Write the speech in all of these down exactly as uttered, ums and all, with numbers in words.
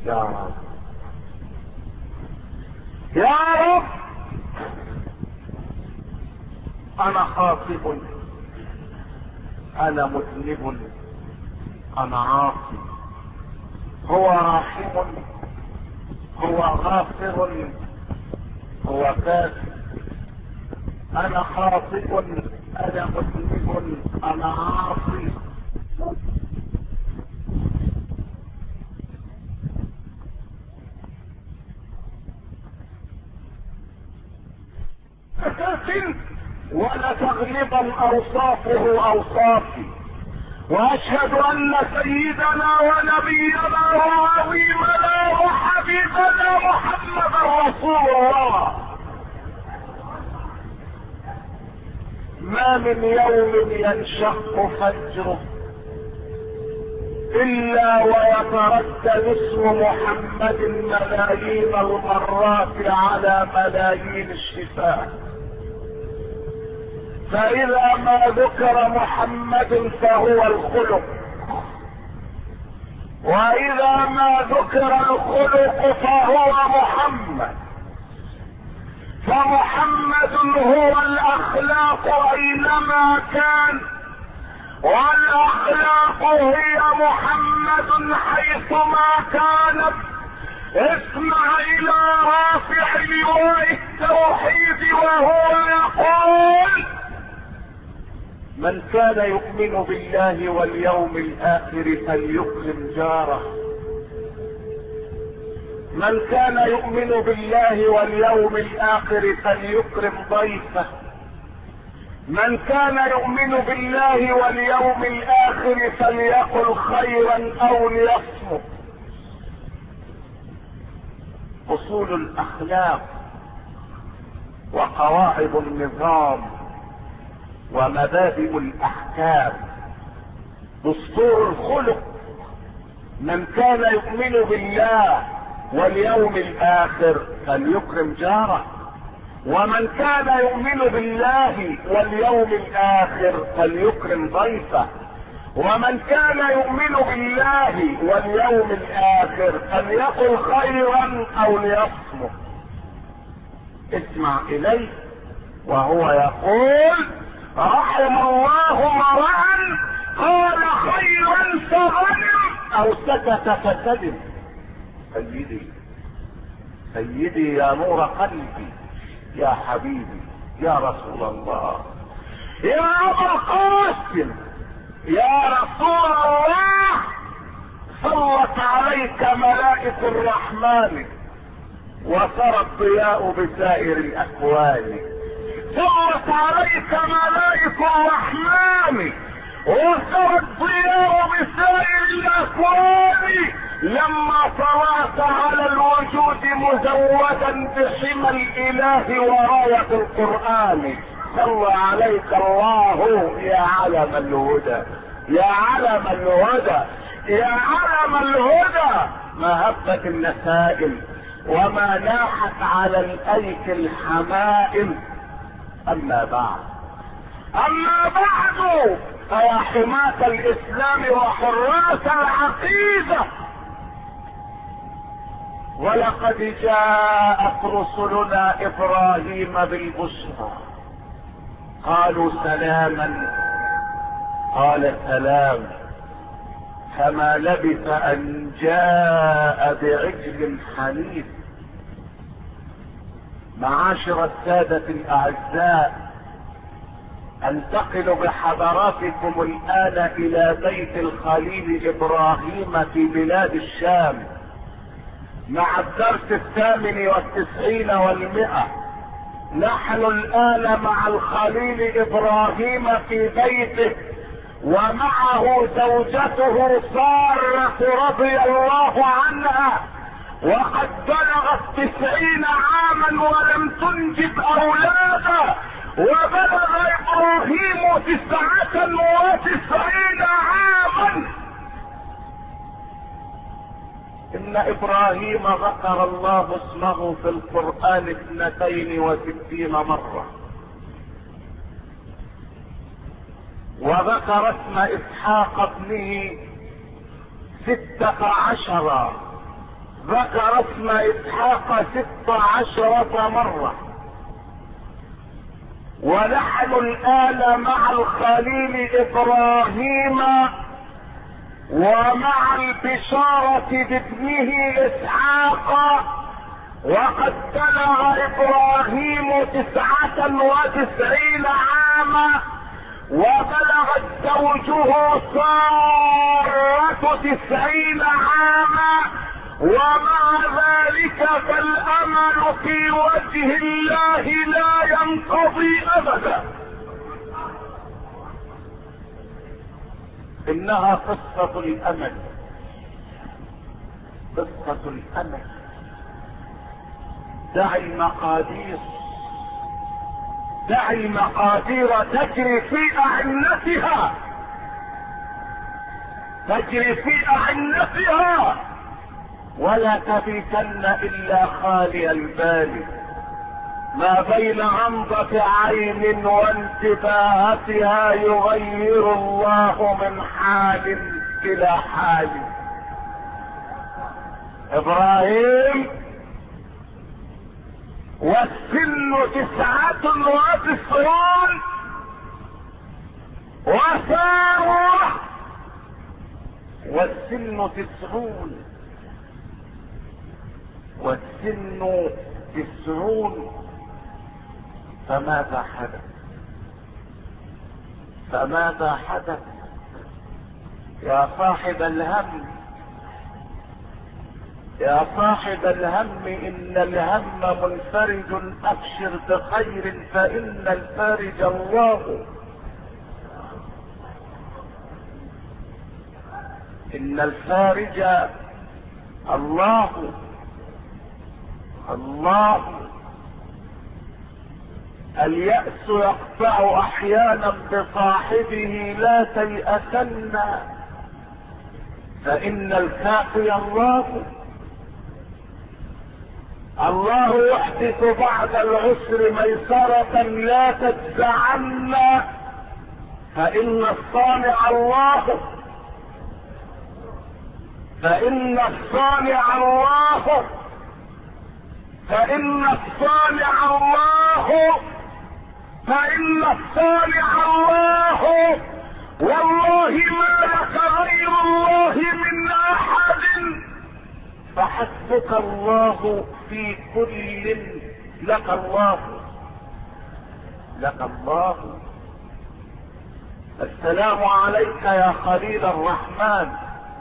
يا رب يا رب انا خاطئ، انا مذنب، انا عاصي. هو راحم، هو غافر، هو كافر. انا خاطئ، انا مذنب، انا عاصي. ولا تغلبا اوصافه اوصافي. واشهد ان سيدنا ونبينا وعظيمنا وحبيبنا محمدا رسول الله. ما من يوم ينشق فجره الا ويتردد اسم محمد ملايين المرات على ملايين الشفاه. فاذا ما ذكر محمد فهو الخلق، واذا ما ذكر الخلق فهو محمد. فمحمد هو الاخلاق اينما كان، والاخلاق هي محمد حيثما كانت. اسمع الى رافع لواء التوحيد وهو يقول: من كان يؤمن بالله واليوم الاخر فليكرم جاره. من كان يؤمن بالله واليوم الاخر فليكرم ضيفه. من كان يؤمن بالله واليوم الاخر فليقل خيرا او ليصمت. اصول الاخلاق وقواعد النظام ومبادئ الاحكام، دستور الخلق. من كان يؤمن بالله واليوم الاخر فليكرم جاره، ومن كان يؤمن بالله واليوم الاخر فليكرم ضيفه، ومن كان يؤمن بالله واليوم الاخر فليقل خيرا او ليصمت. اسمع اليه وهو يقول: رحم الله امرأ قال خيرا فغنم او سكت فسلم. سيدي سيدي يا نور قلبي، يا حبيبي، يا رسول الله، يا ابا القاسم، يا رسول الله، صلت عليك ملائكة الرحمن وسرى الضياء بسائر الاكوان. صلت عليك ملائكة الرحمن وسرى الضياء بسائر الاكوان لما طلعت على الوجود مزودا بحمى الاله وراية القرآن. صلى عليك الله يا علم الهدى، يا علم الهدى، يا علم الهدى. ما هبت النسائم وما ناحت على الايك الحمائم. اما بعد اما بعد فيا حماة الاسلام وحراس العقيدة، ولقد جاءت رسلنا ابراهيم بالبشرى قالوا سلاما قال سلام، فما لبث ان جاء بعجل حنيف. معاشر السادة الاعزاء، انتقل بحضراتكم الان الى بيت الخليل ابراهيم في بلاد الشام مع الدرس الثامن والتسعين والمئة. نحن الان مع الخليل ابراهيم في بيته ومعه زوجته سارة رضي الله عنها، وقد بلغت تسعين عاما ولم تنجب اولادا، وبلغ ابراهيم تسعة وتسعين عاما. ان ابراهيم ذكر الله اسمه في القرآن اثنتين وستين مرة، وذكر اسم اسحاق ابنه ستة عشر، ذكر اسم اسحاق ست عشرة مرة. ونحن الآن مع الخليل إبراهيم ومع البشارة بابنه إسحاق، وقد بلغ إبراهيم تسعة وتسعين عاما، وبلغت زوجه سارة تسعين عاما، ومع ذلك فالأمل في وجه الله لا ينقضي أبدا. إنها قصة الأمل، قصة الأمل. دع المقادير، دع المقادير تجري في أعنتها، تجري في أعنتها، ولا تبيتن إلا خالي البال. ما بين غمضة عين وانتباهتها يغير الله من حال إلى حال. إبراهيم والسن تسعة وتسعون، وسارة والسن تسعون، والسن تسعون. فماذا حدث؟ فماذا حدث يا صاحب الهم؟ يا صاحب الهم إن الهم منفرج، أبشر بخير فإن الفارج الله. إن الفارج الله، الله. اليأس يقطع أحيانا بصاحبه، لا تيأسن فإن الكافي الله. الله يحدث بعد العسر ميسرة، لا تجزعن فإن الصانع الله، فإن الصانع الله، فإن الصانع الله، فإن الصانع الله. والله ما لك غير الله من أحد، فحسبك الله في كل. لك الله، لك الله. السلام عليك يا خليل الرحمن،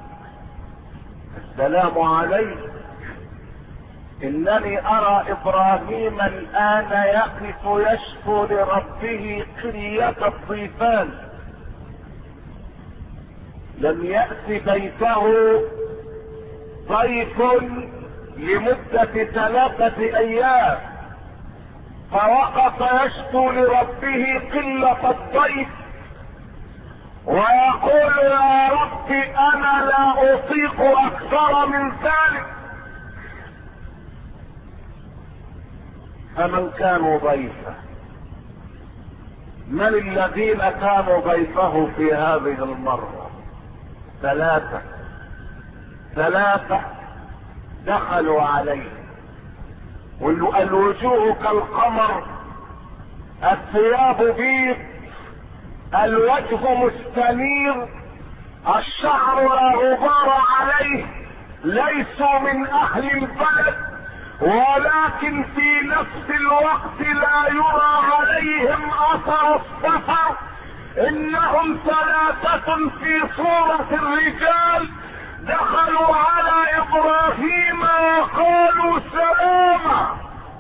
السلام عليك. إنني أرى إبراهيم الآن يقف يشكو لربه قلية الضيفان. لم يأت بيته ضيف لمدة ثلاثة أيام، فوقف يشكو لربه قلة الضيف، ويقول يا رب أنا لا أطيق أكثر من ذلك. فمن كانوا ضيفه؟ من الذين كانوا ضيفه في هذه المرة؟ ثلاثة، ثلاثة دخلوا عليه، والوجوه كالقمر، الثياب بيض، الوجه مستنير، الشعر لا غبار عليه، ليسوا من أهل البلد، ولكن في نفس الوقت لا يرى عليهم اثر السفر. انهم ثلاثة في صورة الرجال دخلوا على ابراهيم وقالوا سلاما.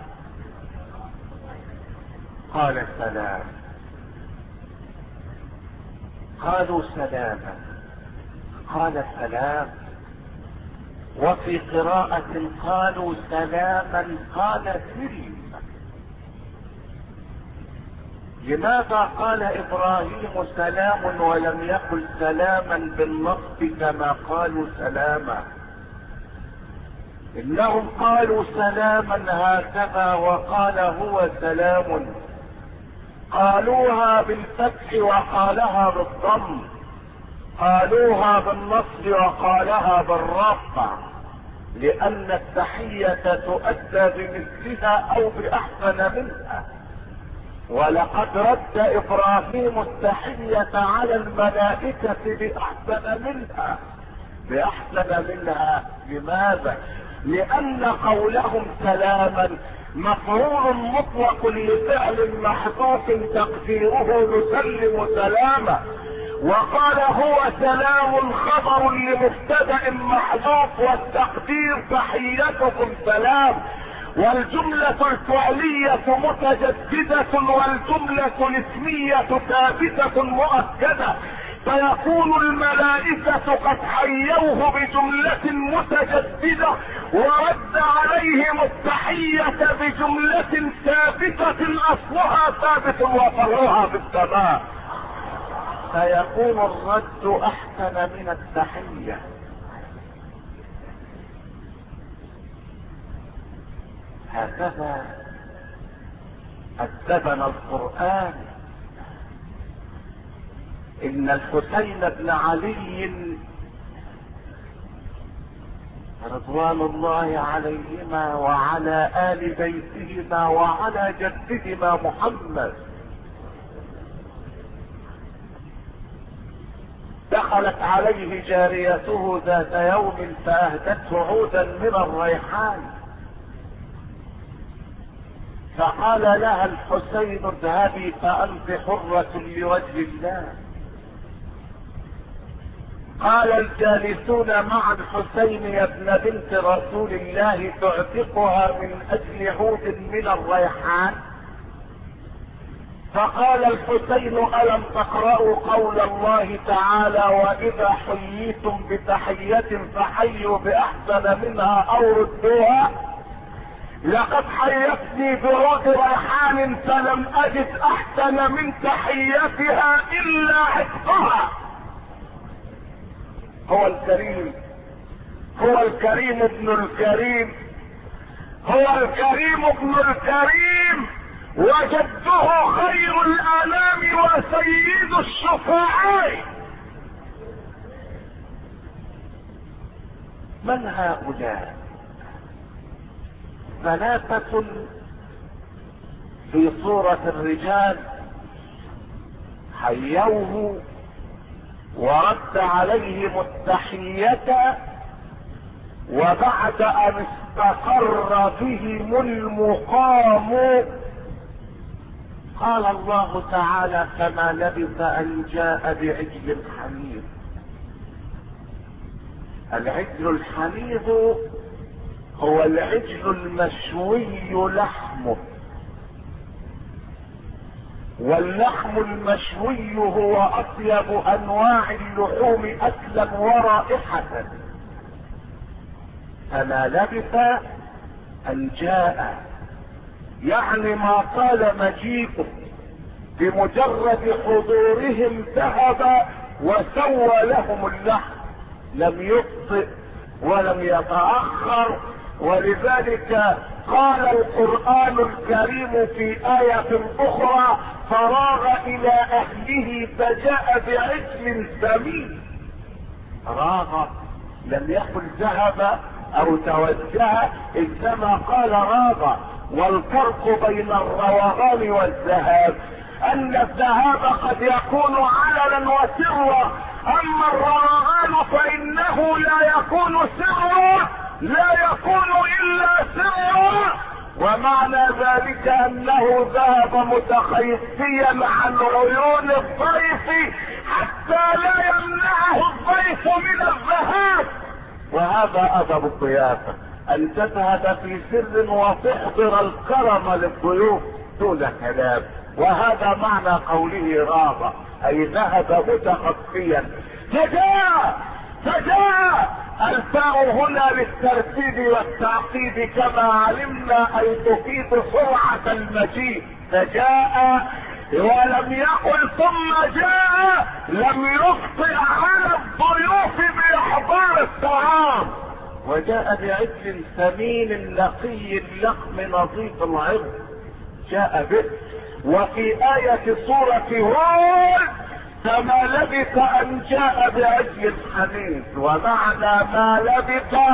قال سلام، قالوا سلاما، قال سلام. وفي قراءة قالوا سلاما، قال سلم. لماذا قال ابراهيم سلام ولم يقل سلاما بالنصب كما قالوا سلاما؟ انهم قالوا سلاما هكذا، وقال هو سلام. قالوها بالفتح وقالها بالضم، قالوها بالنصب وقالها بالرفع. لان التحية تؤدى بمثلها او باحسن منها. ولقد رد ابراهيم التحية على الملائكة باحسن منها. باحسن منها لماذا؟ لان قولهم سلاما مفعول مطلق لفعل محذوف تقديره نسلم سلاما، وقال هو سلام خبر لمبتدأ محذوف والتقدير تحيتكم سلام، والجملة الفعلية متجددة والجملة الاسمية ثابتة مؤكدة، فيكون الملائكة قد حيوه بجملة متجددة ورد عليهم التحية بجملة ثابتة اصلها ثابت وفرعها في السماء، فيكون الرد احسن من التحية. هكذا أدبنا القرآن. إن الحسين بن علي رضوان الله عليهما وعلى آل بيتهما وعلى جدهما محمد دخلت عليه جاريته ذات يوم فأهدته عودا من الريحان، فقال لها الحسين اذهبي فأنت حرة لوجه الله. قال الجالسون مع الحسين يا ابن بنت رسول الله تعتقها من اجل عود من الريحان؟ فقال الحسين الم تقرأوا قول الله تعالى واذا حييتم بتحية فحيوا باحسن منها او ردوها؟ لقد حيتني بعود ريحان فلم اجد احسن من تحيتها الا عتقها. هو الكريم، هو الكريم ابن الكريم، هو الكريم ابن الكريم، وجده خير الانام وسيد الشفعاء. من هؤلاء؟ ثلاثة في صورة الرجال حيوه ورد عليهم التحية، وبعد ان استقر بهم المقام قال الله تعالى فما لبث ان جاء بعجل حنيذ. العجل الحنيذ هو العجل المشوي لحمه، واللحم المشوي هو اطيب انواع اللحوم اكلا ورائحة. فما لبث ان جاء يعني ما طال مجيئه، بمجرد حضورهم ذهب وسوى لهم اللحم، لم يبطئ ولم يتأخر. ولذلك قال القرآن الكريم في آية أخرى فراغ إلى أهله فجاء بعجل سمين. راغ لم يقل ذهب أو توجه، إنما قال راغ. والفرق بين الروغان والذهاب أن الذهاب قد يكون علنا وسرا، أما الروغان فإنه لا يكون سرا، لا يكون الا سرا. ومعنى ذلك انه ذهب متخيفيا عن عيون الضيف حتى لا يمنعه الضيف من الذهاب. وهذا ادب الضيافة، ان تذهب في سر وتحضر الكرم للضيوف دون كلام. وهذا معنى قوله راغ اي ذهب متخفيا. فجاء فجاء الفاء هنا للترتيب والتعقيب كما علمنا اي تفيد سرعة المجيء. فجاء ولم يقل ثم جاء، لم يبطئ على الضيوف باحضار الطعام. وجاء بعجل ثمين نقي اللحم نظيف العرض جاء به. وفي آية سورة هود فما لبث ان جاء بعجل حنيذ، ومعنى ما لبث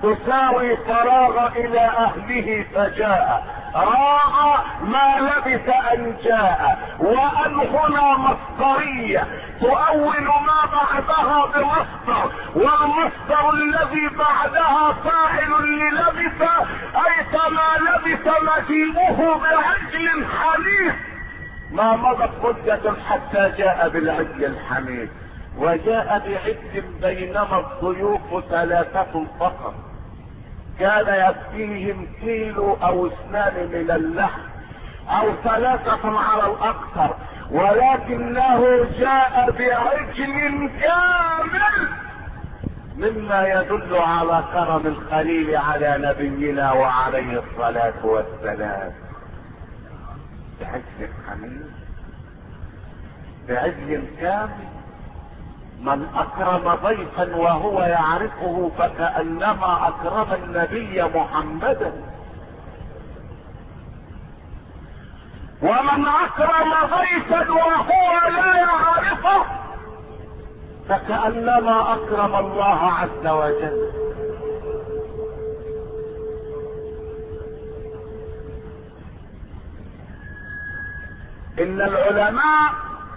تساوي فراغ الى اهله فجاء، راى ما لبث ان جاء. وان هنا مصدرية تؤول ما بعدها بمصدر، والمصدر الذي بعدها فاعل للبث، اي كما لبث مجيئه بعجل حنيف. ما مضت مدة حتى جاء بالعجل الحنيف، وجاء بعجل بينما الضيوف ثلاثة فقط، كان يكفيهم كيلو او اثنان من اللحم او ثلاثة على الاكثر، ولكنه جاء بعجل كامل، مما يدل على كرم الخليل على نبينا وعليه الصلاة والسلام. بعجل حميد، بعجل كامل. من اكرم ضيفا وهو يعرفه فكأنما اكرم النبي محمدا، ومن اكرم ضيفا وهو لا يعرفه فكأنما اكرم الله عز وجل. ان العلماء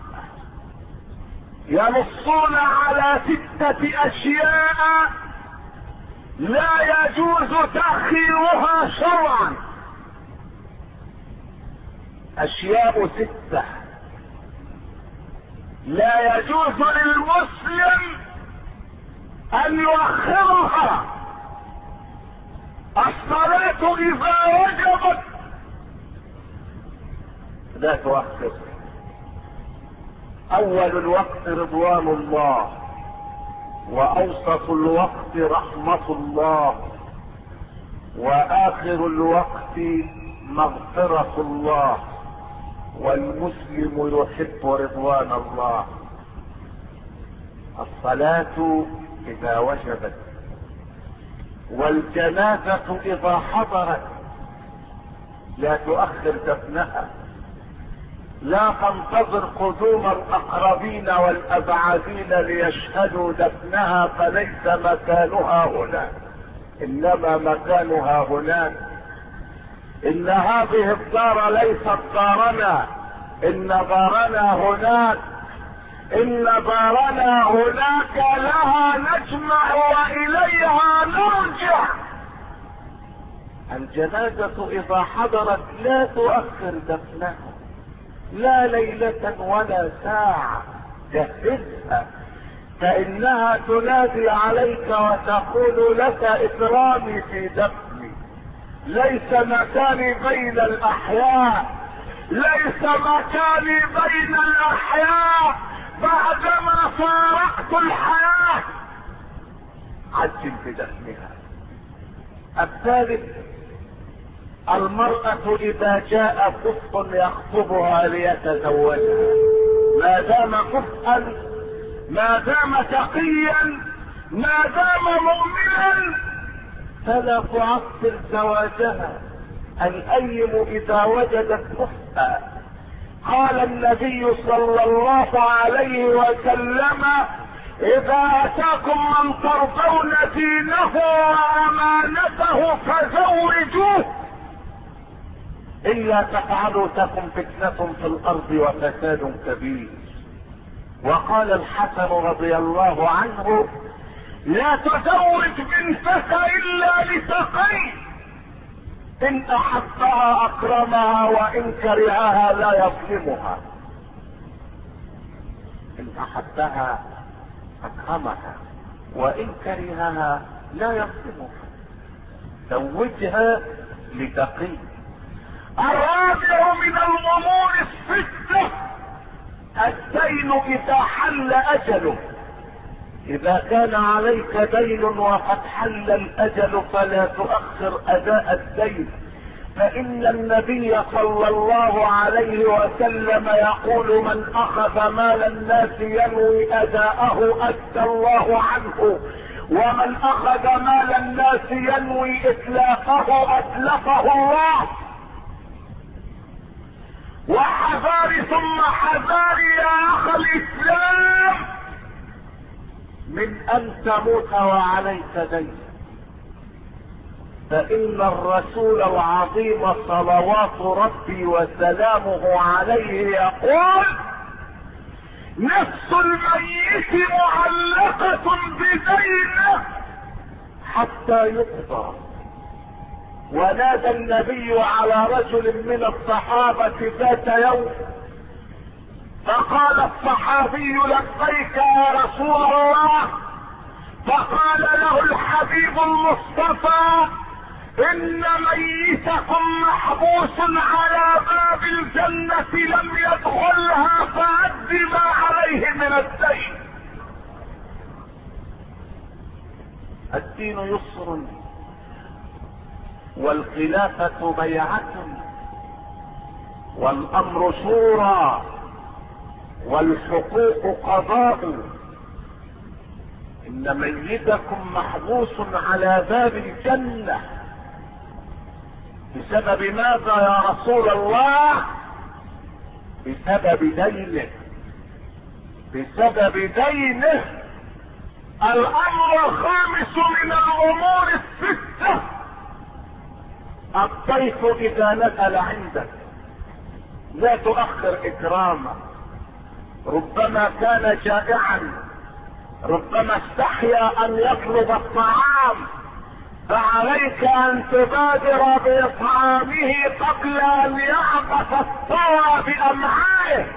ينصون على ستة اشياء لا يجوز تأخيرها شرعا. اشياء ستة لا يجوز للمسلم ان يؤخرها. الصلاة اذا وجبت لا تؤخر. اول الوقت رضوان الله، واوسط الوقت رحمة الله، واخر الوقت مغفرة الله، والمسلم يحب رضوان الله. الصلاة اذا وجبت، والجنازة اذا حضرت لا تؤخر دفنها، لا تنتظر قدوم الاقربين والابعدين ليشهدوا دفنها فليس مكانها هنا، انما مكانها هناك. ان هذه الدار ليست دارنا، ان دارنا هناك، ان دارنا هناك لها نجمع واليها نرجع. الجنازة اذا حضرت لا تؤخر دفنها، لا ليلة ولا ساعة، جهزها، فإنها تنادي عليك وتقول لك إكرامي في دفني، ليس مكاني بين الأحياء، ليس مكاني بين الأحياء بعدما فارقت الحياة. عجل بدفنها. الثالث المرأة اذا جاء كفء يخطبها ليتزوجها، ما دام كفءا، ما دام تقيا، ما دام مؤمنا فلا تعطل زواجها. الايم اذا وجدت كفءا، قال النبي صلى الله عليه وسلم اذا اتاكم من ترضون دينه وامانته فزوجوه، الا تفعلوا تكن فتنة في الارض وفساد كبير. وقال الحسن رضي الله عنه لا تزوج بنتك الا لتقي، ان احبها اكرمها وان كرهها لا يظلمها. ان احبها اكرمها وان كرهها لا يظلمها. زوجها لتقي. الرابع من الامور الستة الدين اذا حل اجله. اذا كان عليك دين وقد حل الاجل فلا تؤخر اداء الدين، فان النبي صلى الله عليه وسلم يقول من اخذ مال الناس ينوي اداءه ادى الله عنه، ومن اخذ مال الناس ينوي اتلافه اتلفه الله. وحذار ثم حذار يا اخ الاسلام من ان تموت وعليك دين. فإن الرسول العظيم صلوات ربي وسلامه عليه يقول: نفس الميت معلقة بدينه حتى يقضى. ونادى النبي على رجل من الصحابة ذات يوم، فقال الصحابي: لبيك يا رسول الله. فقال له الحبيب المصطفى: ان ميتكم محبوس على باب الجنة لم يدخلها فأد ما عليه من الدين. الدين يسر، والخلافة بيعة، والامر شورى، والحقوق قضاء. ان ميتكم محبوس على باب الجنة بسبب ماذا يا رسول الله؟ بسبب دينه، بسبب دينه. الامر الخامس من الامور الستة: الضيف اذا نزل عندك لا تؤخر اكرامه. ربما كان جائعا، ربما استحيا ان يطلب الطعام، فعليك ان تبادر باطعامه قبل ان يعبث الثرى بامعائه.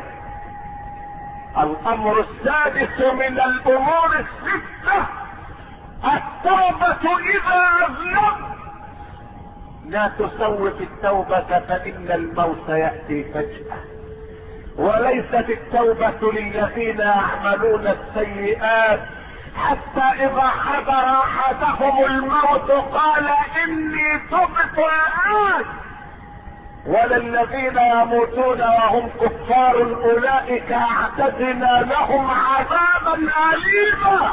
الامر السادس من الامور الستة: التوبة اذا اذنبت. لا تسوف التوبة فان الموت يأتي فجأة، وليست التوبة للذين يعملون السيئات حتى اذا حضر احدهم الموت قال اني تبت الان، ولا الذين يموتون وهم كفار اولئك اعتدنا لهم عذابا اليما،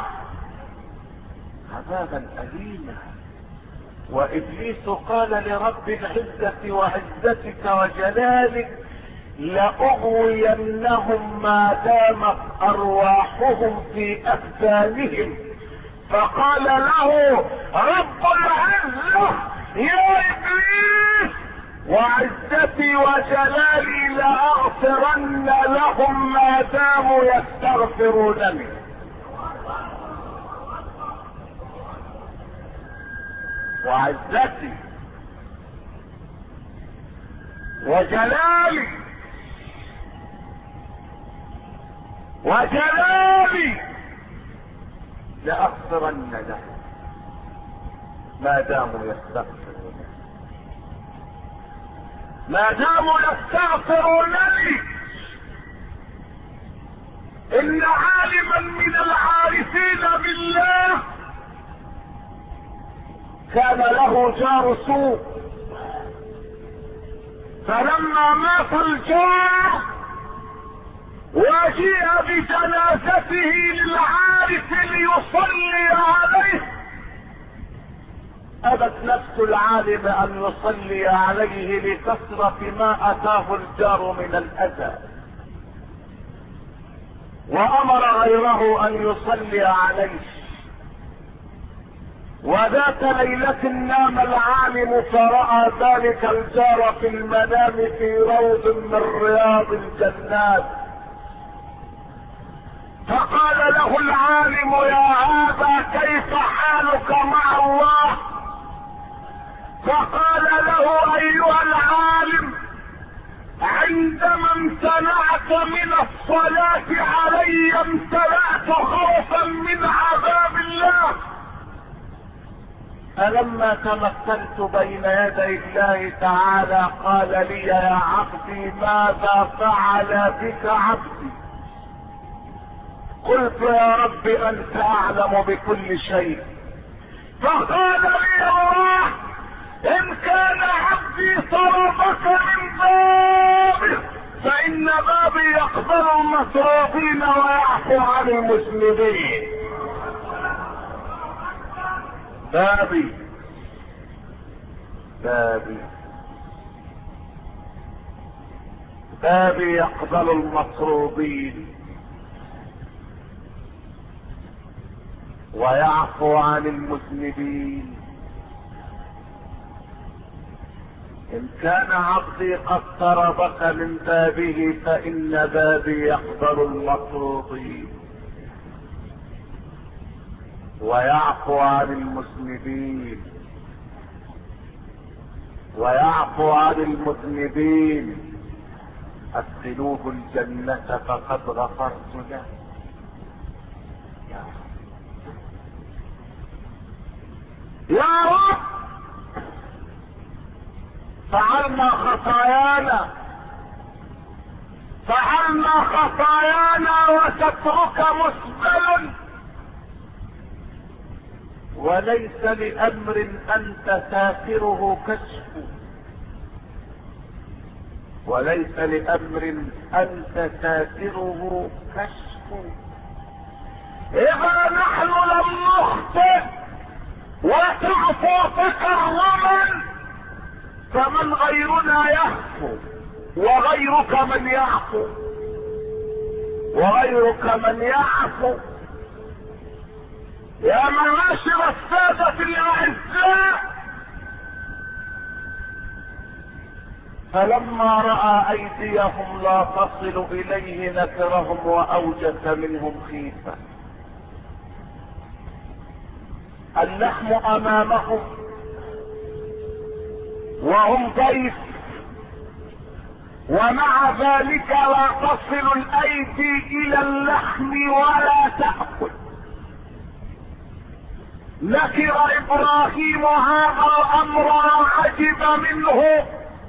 عذابا اليما. وابليس قال لرب العزة وعزتك وجلالك: لأغوينهم ما دامت ارواحهم في اجسامهم. فقال له رب العزة: يا ابليس وعزتي وجلالي لاغفرن لهم ما داموا يستغفرونني. وعزتي وجلالي وجلالي لأغفرن له ما داموا يستغفرون، ما داموا يستغفرونني. ان عالما من العارفين بالله كان له جار سوء، فلما مات الجار وجيء بجنازته للعارف ليصلي عليه، ابت نفس العالم ان يصلي عليه لكثرة ما اتاه الجار من الاذى، وامر غيره ان يصلي عليه. وذات ليلة نام العالم فرأى ذلك الجار في المنام في روض من رياض الجنات، فقال له العالم: يا هذا كيف حالك مع الله؟ فقال له: ايها العالم، عندما امتنعت من الصلاة علي امتلأت خوفا من عذاب الله، فلما تمثلت بين يدي الله تعالى قال لي: يا عبدي ماذا فعل بك عبدي؟ قلت: يا رب انت اعلم بكل شيء. فقال لي الله: ان كان عبدي طردك من بابه فان بابي يقبل المسروقين ويعفو عن المذنبين. بابي بابي بابي يقبل المطرودين ويعفو عن المذنبين. ان كان عبدي قد طردك من بابه فان بابي يقبل المطرودين ويعفو عن المذنبين ويعفو عن المذنبين. ادخلوه الجنة فقد غفرت له. يا رب فعلنا خطايانا فعلنا خطايانا وسترك مسبل، وليس لأمر أنت ساتره كشف وليس لأمر أنت ساتره كشف. إذا نحن لم نخطئ وتعفو تكرما فمن غيرنا يعفو وغيرك من يعفو وغيرك من يعفو. يا معاشر السادة الأعزاء، فلما رأى أيديهم لا تصل إليه نكرهم وأوجس منهم خيفة. اللحم أمامهم وهم ضيف، ومع ذلك لا تصل الأيدي إلى اللحم ولا تأكل. نكر إبراهيم هذا الأمر وعجب منه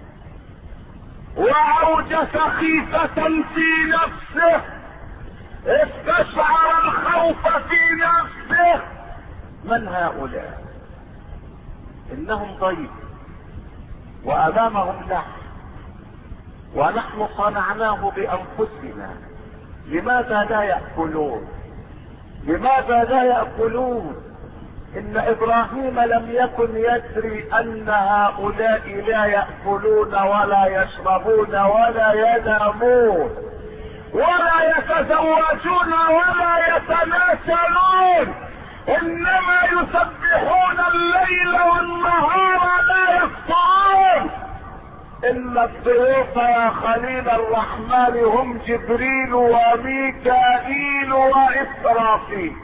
وأوجس خيفة في نفسه، استشعر الخوف في نفسه. من هؤلاء؟ إنهم ضيف وأمامهم لحم ونحن صنعناه بأنفسنا، لماذا لا يأكلون؟ لماذا لا يأكلون؟ إن إبراهيم لم يكن يدري أن هؤلاء لا يأكلون ولا يشربون ولا ينامون ولا يتزوجون ولا يتناسلون، إنما يسبحون الليل والنهار لا يفطرون. إن الضيوف يا خليل الرحمن هم جبريل وميكائيل وإسرافيل،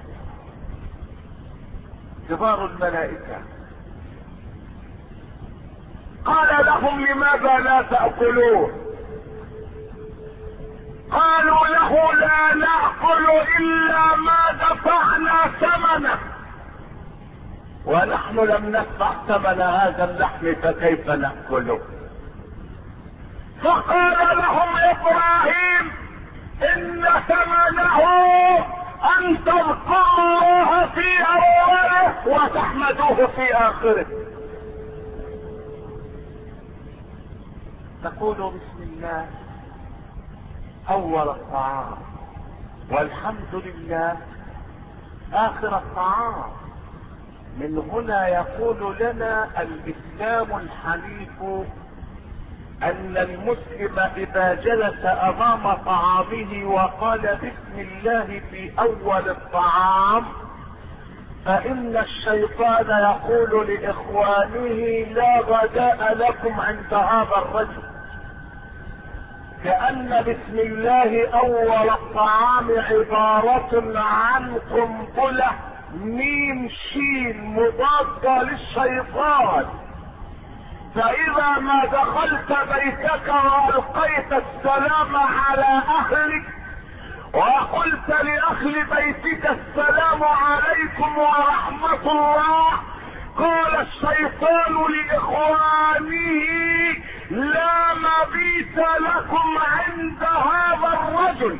كبار الملائكة. قال لهم لماذا لا تأكلون؟ قالوا له لا نأكل إلا ما دفعنا ثمنه، ونحن لم ندفع ثمن هذا اللحم فكيف نأكله؟ فقال لهم إبراهيم إن ثمنه أن تذكروا الله في أوله وتحمدوه في آخره. تقولوا بسم الله أول الطعام والحمد لله آخر الطعام. من هنا يقول لنا الإسلام الحنيف أن المسلم إذا جلس أمام طعامه وقال بسم الله في أول الطعام فإن الشيطان يقول لإخوانه لا غداء لكم عند هذا الرجل، كأن بسم الله أول الطعام عبارة عن قنبلة ميم شين مضادة للشيطان. فإذا ما دخلت بيتك وألقيت السلام على أهلك وقلت لأهل بيتك السلام عليكم ورحمة الله، قال الشيطان لإخوانه لا مبيت لكم عند هذا الرجل.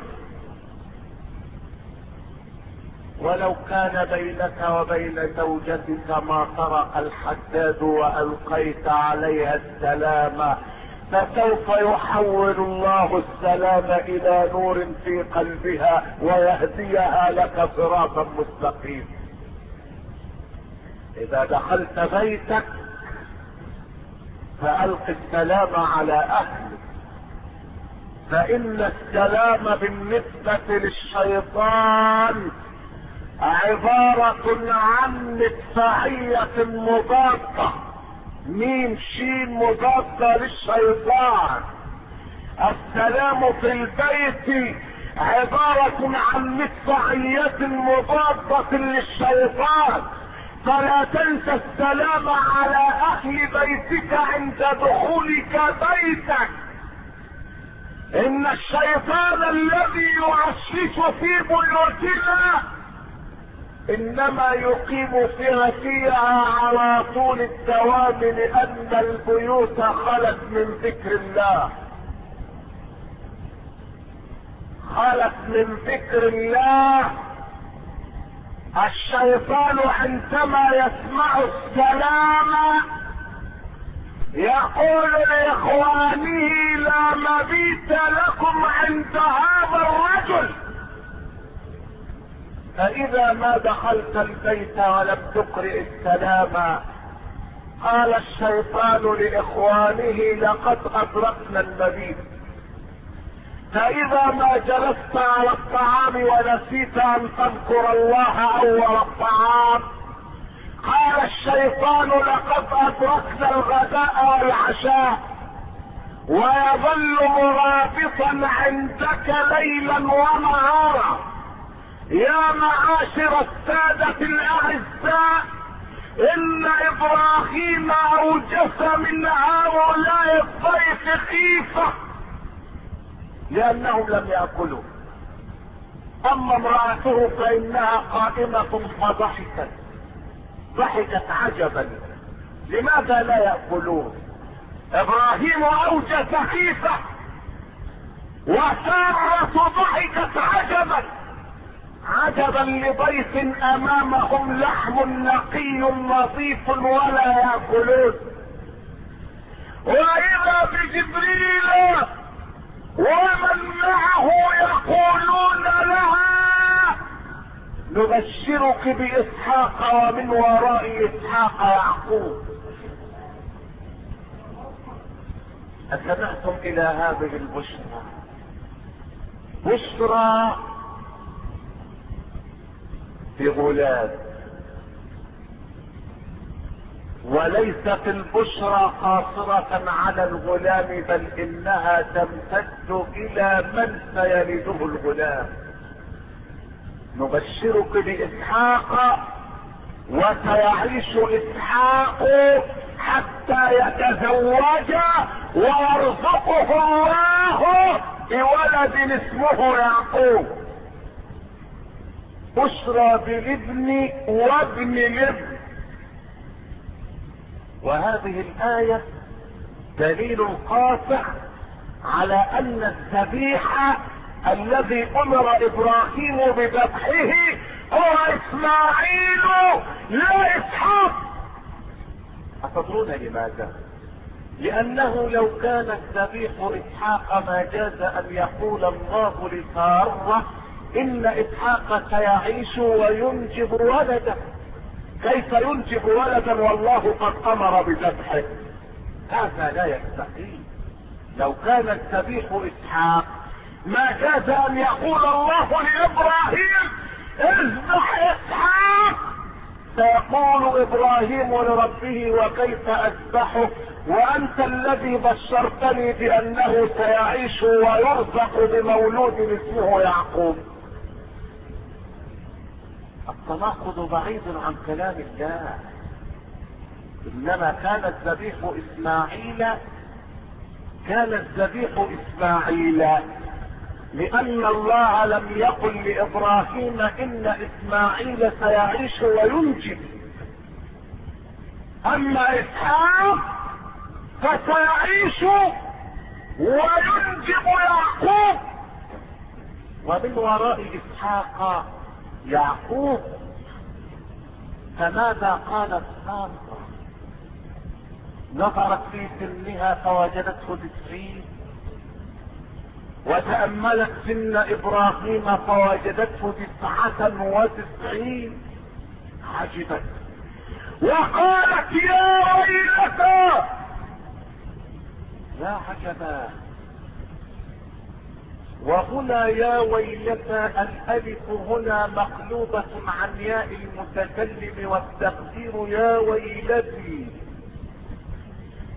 ولو كان بينك وبين زوجتك ما طرق الحداد وألقيت عليها السلام فسوف يحول الله السلام إلى نور في قلبها ويهديها لك صراطا مستقيما. إذا دخلت بيتك فألق السلام على أهلك، فإن السلام بالنسبة للشيطان عبارة عن مدفعية مضادة ميم شين مضادة للشيطان. السلام في البيت عبارة عن مدفعية مضادة للشيطان، فلا تنسى السلام على اهل بيتك عند دخولك بيتك. ان الشيطان الذي يعشش في بيوتنا انما يقيم فيها على طول الدوام، لان البيوت خلت من ذكر الله، خلت من ذكر الله. الشيطان عندما يسمع السلام يقول لاخوانه لا مبيت لكم عند هذا الرجل. فاذا ما دخلت البيت ولم تقرئ السلام قال الشيطان لاخوانه لقد ادركنا المبيت. فاذا ما جلست على الطعام ونسيت ان تذكر الله اول الطعام قال الشيطان لقد ادركنا الغداء والعشاء، ويظل مرابطا عندك ليلا ونهارا. يا معاشر السادة الاعزاء، ان ابراهيم اوجس من هؤلاء الضيف خيفة لانهم لم يأكلوا. اما امرأته فانها قائمة فضحكت، ضحكت عجبا لماذا لا يأكلون. ابراهيم اوجس خيفة وسارة ضحكت عجبا، عجبا لضيف امامهم لحم نقي نظيف ولا يأكلون. واذا بجبريل ومن معه يقولون لها نبشرك باسحاق ومن وراء اسحاق يعقوب. أسمعتم الى هذه البشرى؟ بشرى بغلام، وليست البشرى قاصرة على الغلام بل انها تمتد الى من سيلده الغلام. نبشرك باسحاق وسيعيش اسحاق حتى يتزوج ويرزقه الله بولد اسمه يعقوب. بشرى بالابن وابن الابن. وهذه الآية دليل قاطع على ان الذبيحة الذي امر ابراهيم بذبحه هو اسماعيل لا اسحاق. أتدرون لماذا؟ لانه لو كان الذبيح اسحاق ما جاز ان يقول الله لسارة ان اسحاق سيعيش وينجب ولدا. كيف ينجب ولدا والله قد امر بذبحه؟ هذا لا يستحيل. لو كان الذبيح اسحاق ما جاز ان يقول الله لابراهيم اذبح اسحاق، سيقول ابراهيم لربه وكيف اذبحه وانت الذي بشرتني بانه سيعيش ويرزق بمولود اسمه يعقوب. التناقض بعيد عن كلام الله. انما كان الذبيح اسماعيل، كان الذبيح اسماعيل لان الله لم يقل لابراهيم ان اسماعيل سيعيش وينجب. اما اسحاق فسيعيش وينجب يعقوب، ومن وراء اسحاق يعقوب. فماذا قالت سارة؟ نظرت في سنها فوجدته تسعين، وتأملت سن ابراهيم فوجدته تسعة وتسعين، عجبت وقالت يا ويلتى. يا عجبا. وهنا يا ويلتى الالف هنا مقلوبة عن ياء المتكلم والتقدير يا ويلتي.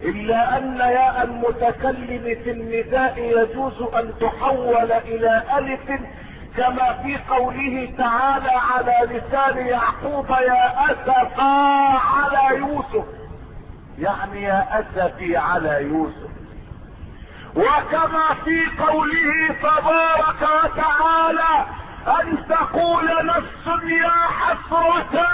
الا ان ياء المتكلم في النداء يجوز ان تحول الى الف، كما في قوله تعالى على لسان يعقوب يا اسفا على يوسف، يعني يا اسفي على يوسف. وكما في قوله تبارك وتعالى ان تقول نفس يا حسرة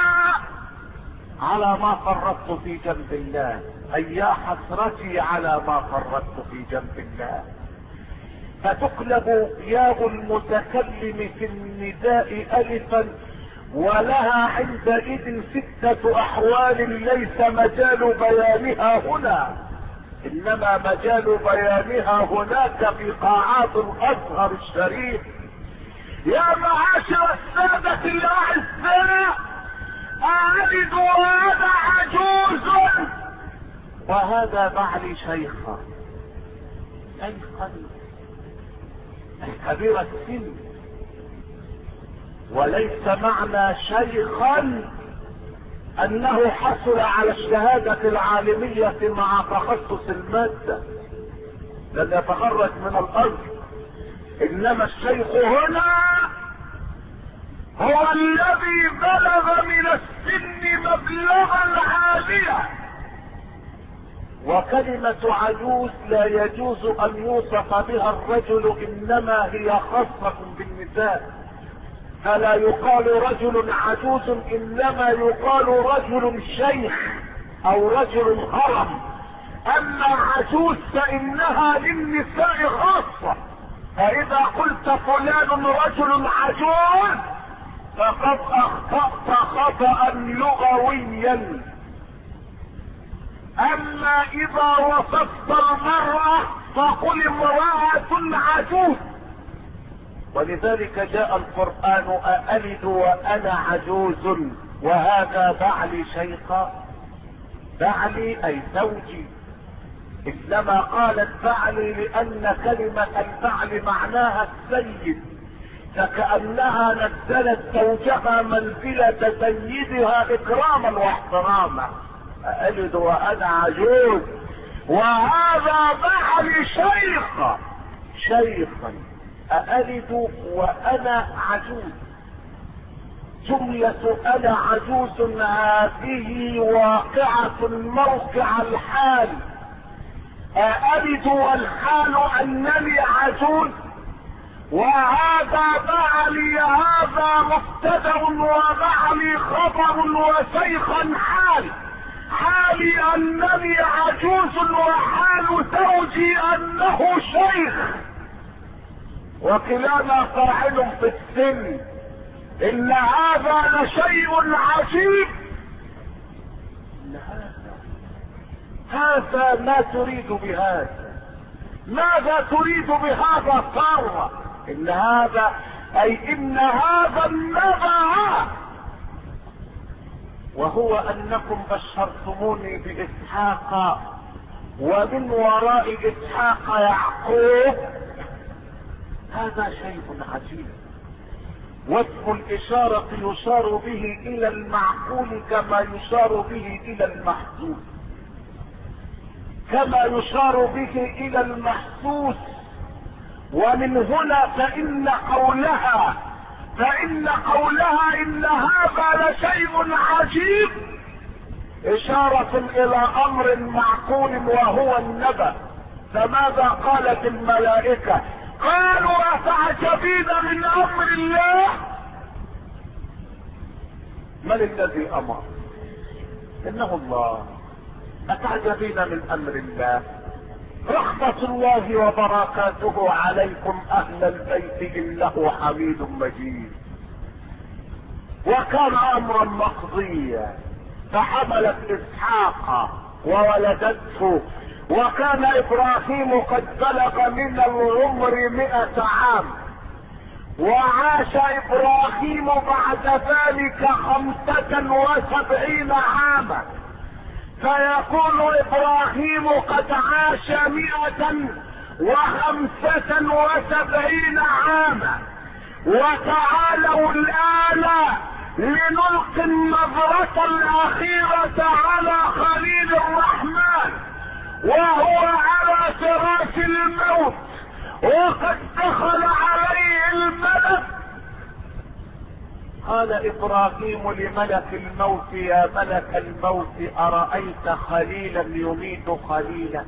على ما فرطت في جنب الله، اي يا حسرتي على ما فرطت في جنب الله. فتقلب ياء المتكلم في النداء الفا، ولها عندئذ ستة احوال ليس مجال بيانها هنا، انما مجال بيانها هناك في قاعات الازهر الشريف. يا معاشر السادة الاعزاء، أعلد وأنا عجوز وهذا بعلي شيخا، شيخا كبير السن، وليس معنى شيخا انه حصل على الشهادة العالمية مع تخصص المادة لن يتخرج من الارض، انما الشيخ هنا هو الذي بلغ من السن مبلغا عاليا. وكلمة عجوز لا يجوز ان يوصف بها الرجل، انما هي خاصة بالنساء، فلا يقال رجل عجوز، انما يقال رجل شيخ او رجل هرم. اما عجوز فانها للنساء خاصة، فاذا قلت فلان رجل عجوز فقد اخطأت خطأ لغويا. اما اذا وصفت المرأة فقل امرأة عجوز، ولذلك جاء القرآن أألد وأنا عجوز وهذا بعلي شيخا. بعلي أي زوجي، إنما قالت بعلي لأن كلمة البعل معناها السيد، فكأنها نزلت زوجها منزلة سيدها إكراما واحتراما. أألد وأنا عجوز وهذا بعلي شيخا، شيخا أألد وأنا عجوز. جملة أنا عجوز هذه واقعة موقع الحال. أألد والحال أنني عجوز، وهذا بعلي هذا مبتدأ وبعلي خبر وشيخا حال. حالي أنني عجوز وحال زوجي أنه شيخ، وكلانا فاعل في السن. ان هذا لشيء عجيب. هذا هذا ما تريد بهذا، ماذا تريد بهذا سارة؟ ان هذا اي ان هذا النبع، وهو انكم بشرتموني باسحاق ومن وراء اسحاق يعقوب، هذا شيء عجيب. واسم الاشارة يشار به الى المعقول كما يشار به الى المحسوس، كما يشار به الى المحسوس. ومن هنا فان قولها فان قولها ان هذا لشيء عجيب اشارة الى امر معقول وهو النبأ. فماذا قالت الملائكة؟ قالوا أتعجبين من امر الله. من الذي امر؟ انه الله. اتعجبين من امر الله. رحمة الله وبركاته عليكم اهل البيت انه حميد مجيد. وكان امرا مقضيا، فحملت اسحاق وولدته، وكان ابراهيم قد بلغ من العمر مئة عام، وعاش ابراهيم بعد ذلك خمسة وسبعين عاما، فيكون ابراهيم قد عاش مئة وخمسة وسبعين عاما. وتعالوا الان لنلقي النظرة الاخيرة على خليل الرحمن وهو على فراش الموت وقد دخل عليه الملك. قال ابراهيم لملك الموت: يا ملك الموت، ارأيت خليلا يميت خليلا؟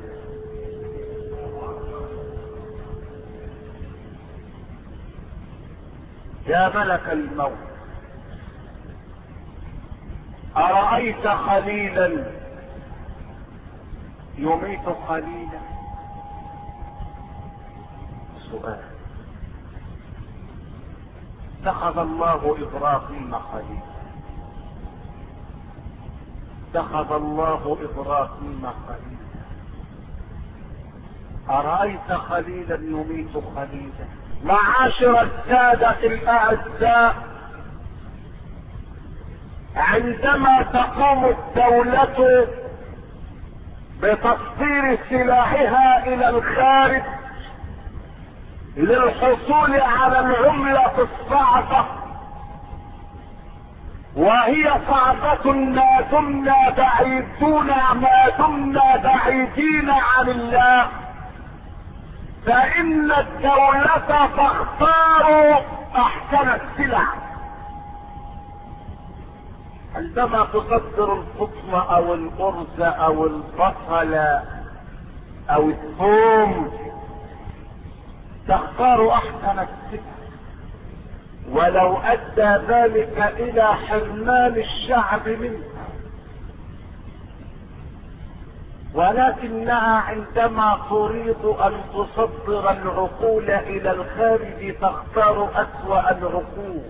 يا ملك الموت، أرأيت خليلا يميت خليلا؟ سؤال. اتخذ الله إبراهيم خليلا، اتخذ الله إبراهيم خليلا. أرأيت خليلا يميت خليلا؟ معاشر السادة الأعزاء، عندما تقوم الدولة بتصدير سلاحها الى الخارج للحصول على العملة الصعبة، وهي صعبة ما دمنا بعيدون ما دمنا بعيدين عن الله، فإن الدولة تختار أحسن السلع. عندما تصدر القطن او الارز او البصل او الثوم تختار احسن السلع، ولو ادى ذلك الى حرمان الشعب منه. ولكنها عندما تريد ان تصدر العقول الى الخارج تختار اسوأ العقول.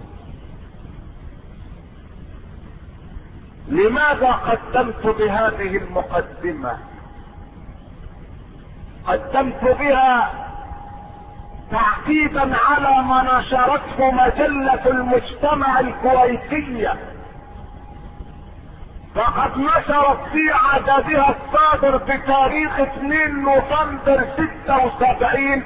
لماذا قدمت بهذه المقدمة؟ قدمت بها تعقيبا على ما نشرته مجلة المجتمع الكويتية، فقد نشرت في عددها الصادر بتاريخ اثنين نوفمبر ستة وسبعين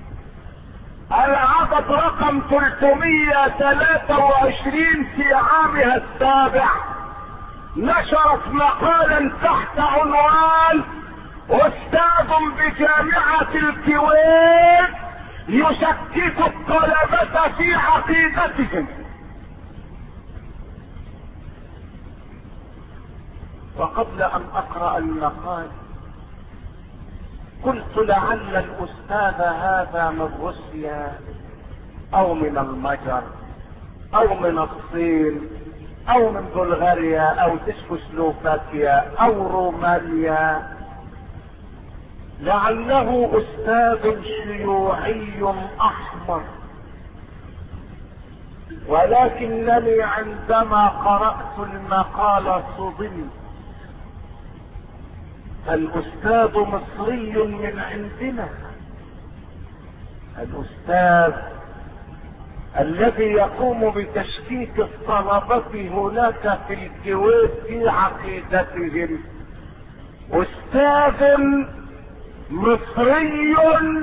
العدد رقم ثلاثمائة وثلاثة وعشرين في عامها السابع، نشرت مقالا تحت عنوان: أستاذ بجامعة الكويت يشكك الطلبة في عقيدتهم. وقبل أن أقرأ المقال قلت لعل الأستاذ هذا من روسيا أو من المجر أو من الصين او من بلغاريا او تشيكوسلوفاكيا او رومانيا، لعله استاذ شيوعي احمر. ولكنني عندما قرأت المقال صدمت. الاستاذ مصري من عندنا، الاستاذ الذي يقوم بتشكيك الطلبة هناك في الكويت في عقيدتهم، استاذ مصري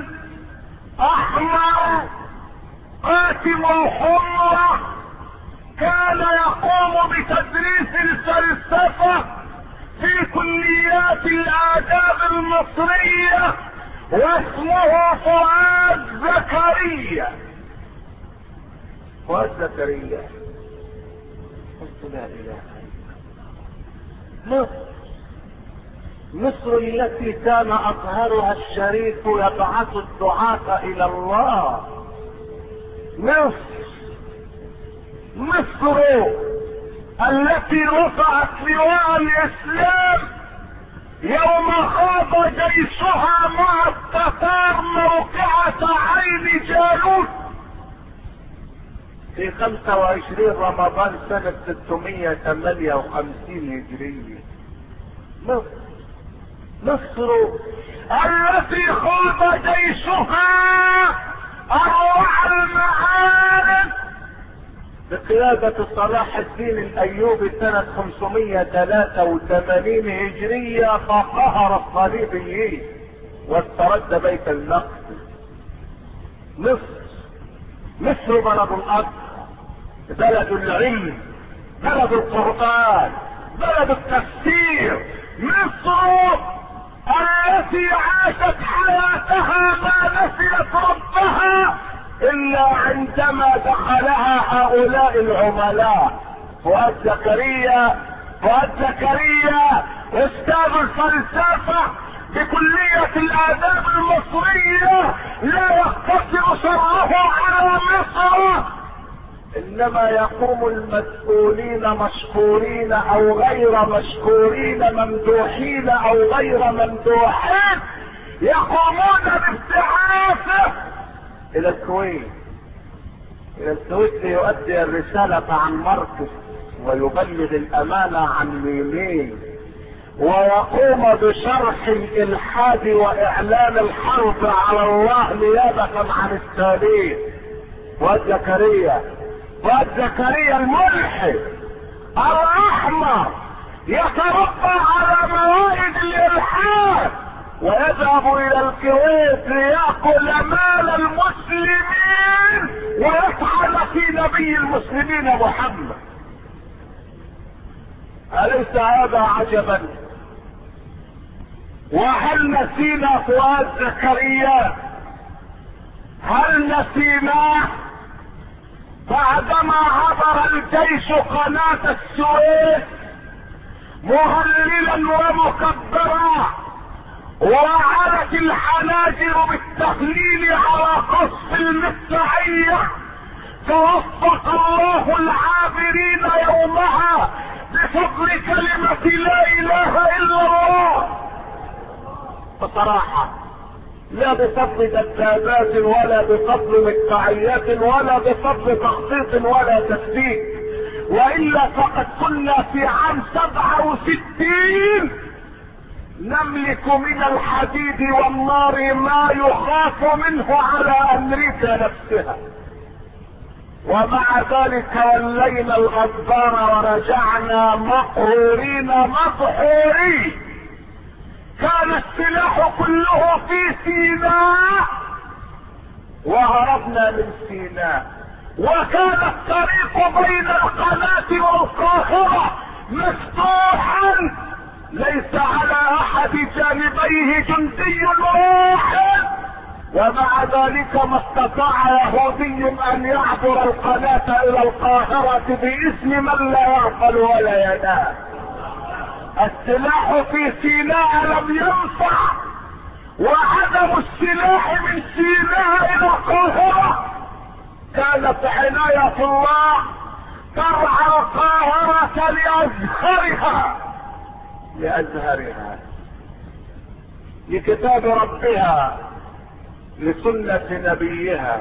احمر قاتم الحمرة، كان يقوم بتدريس الفلسفة في كليات الآداب المصرية، واسمه فؤاد زكريا. فؤاد زكريا، قلت لا اله الا الله. مصر التي كان اطهرها الشريف يبعث الدعاة الى الله. مصر مصر التي رفعت لواء الاسلام يوم خاض جيشها مع التتار موقعة عين جالوت في خمسة وعشرين رمضان سنة ستمائة وثمانية وخمسين هجرية. مصر مصر التي خاض جيشها اروع المعارك بقيادة صلاح الدين الايوبي سنة خمسمائة وثلاثة وثمانين هجرية، فقهر الصليبيين واسترد بيت المقدس. مصر مصر بلد الأرض، بلد العلم، بلد القرآن، بلد التفسير. مصر التي عاشت حياتها ما نسيت ربها الا عندما دخلها هؤلاء العملاء. فؤاد زكريا فؤاد زكريا استاذ الفلسفة بكلية الآداب المصرية لا يقتصر شره على مصر، انما يقوم المسؤولين مشكورين او غير مشكورين، ممدوحين او غير ممدوحين، يقومون بابتعاثه الى الكويت الى الكويت ليؤدي الرسالة عن مركز ويبلغ الامانة عن ميمين، ويقوم بشرح الالحاد واعلان الحرب على الله نيابة عن التاريخ. فؤاد زكريا فؤاد زكريا الملحد الأحمر يتربى على موائد الإلحاد ويذهب إلى الكويت ليأكل مال المسلمين ويطعن في نبي المسلمين محمد. أليس هذا عجبا؟ وهل نسينا فؤاد زكريا؟ هل نسيناه بعدما عبر الجيش قناة السويس مهللا ومكبرا وعلت الحناجر بالتهليل على قصف المدفعية، توفق الله العابرين يومها بفضل كلمة لا اله الا الله. بصراحة لا بفضل دبابات ولا بفضل مدفعيات ولا بفضل تخطيط ولا تثبيت، والا فقد كنا في عام سبعة وستين نملك من الحديد والنار ما يخاف منه على امريكا نفسها، ومع ذلك ولينا الغدار ورجعنا مقهورين مقهورين. كان السلاح كله في سيناء وهربنا من سيناء، وكان الطريق بين القناة والقاهرة مفتوحا، ليس على احد جانبيه جندي واحد، ومع ذلك ما استطاع يهودي ان يعبر القناة الى القاهرة باسم من لا يعقل ولا ينام. السلاح في سيناء لم ينفع، وعدم السلاح من سيناء الى القاهرة كانت عناية الله ترعى القاهرة لازهرها لازهرها لكتاب ربها لسنة نبيها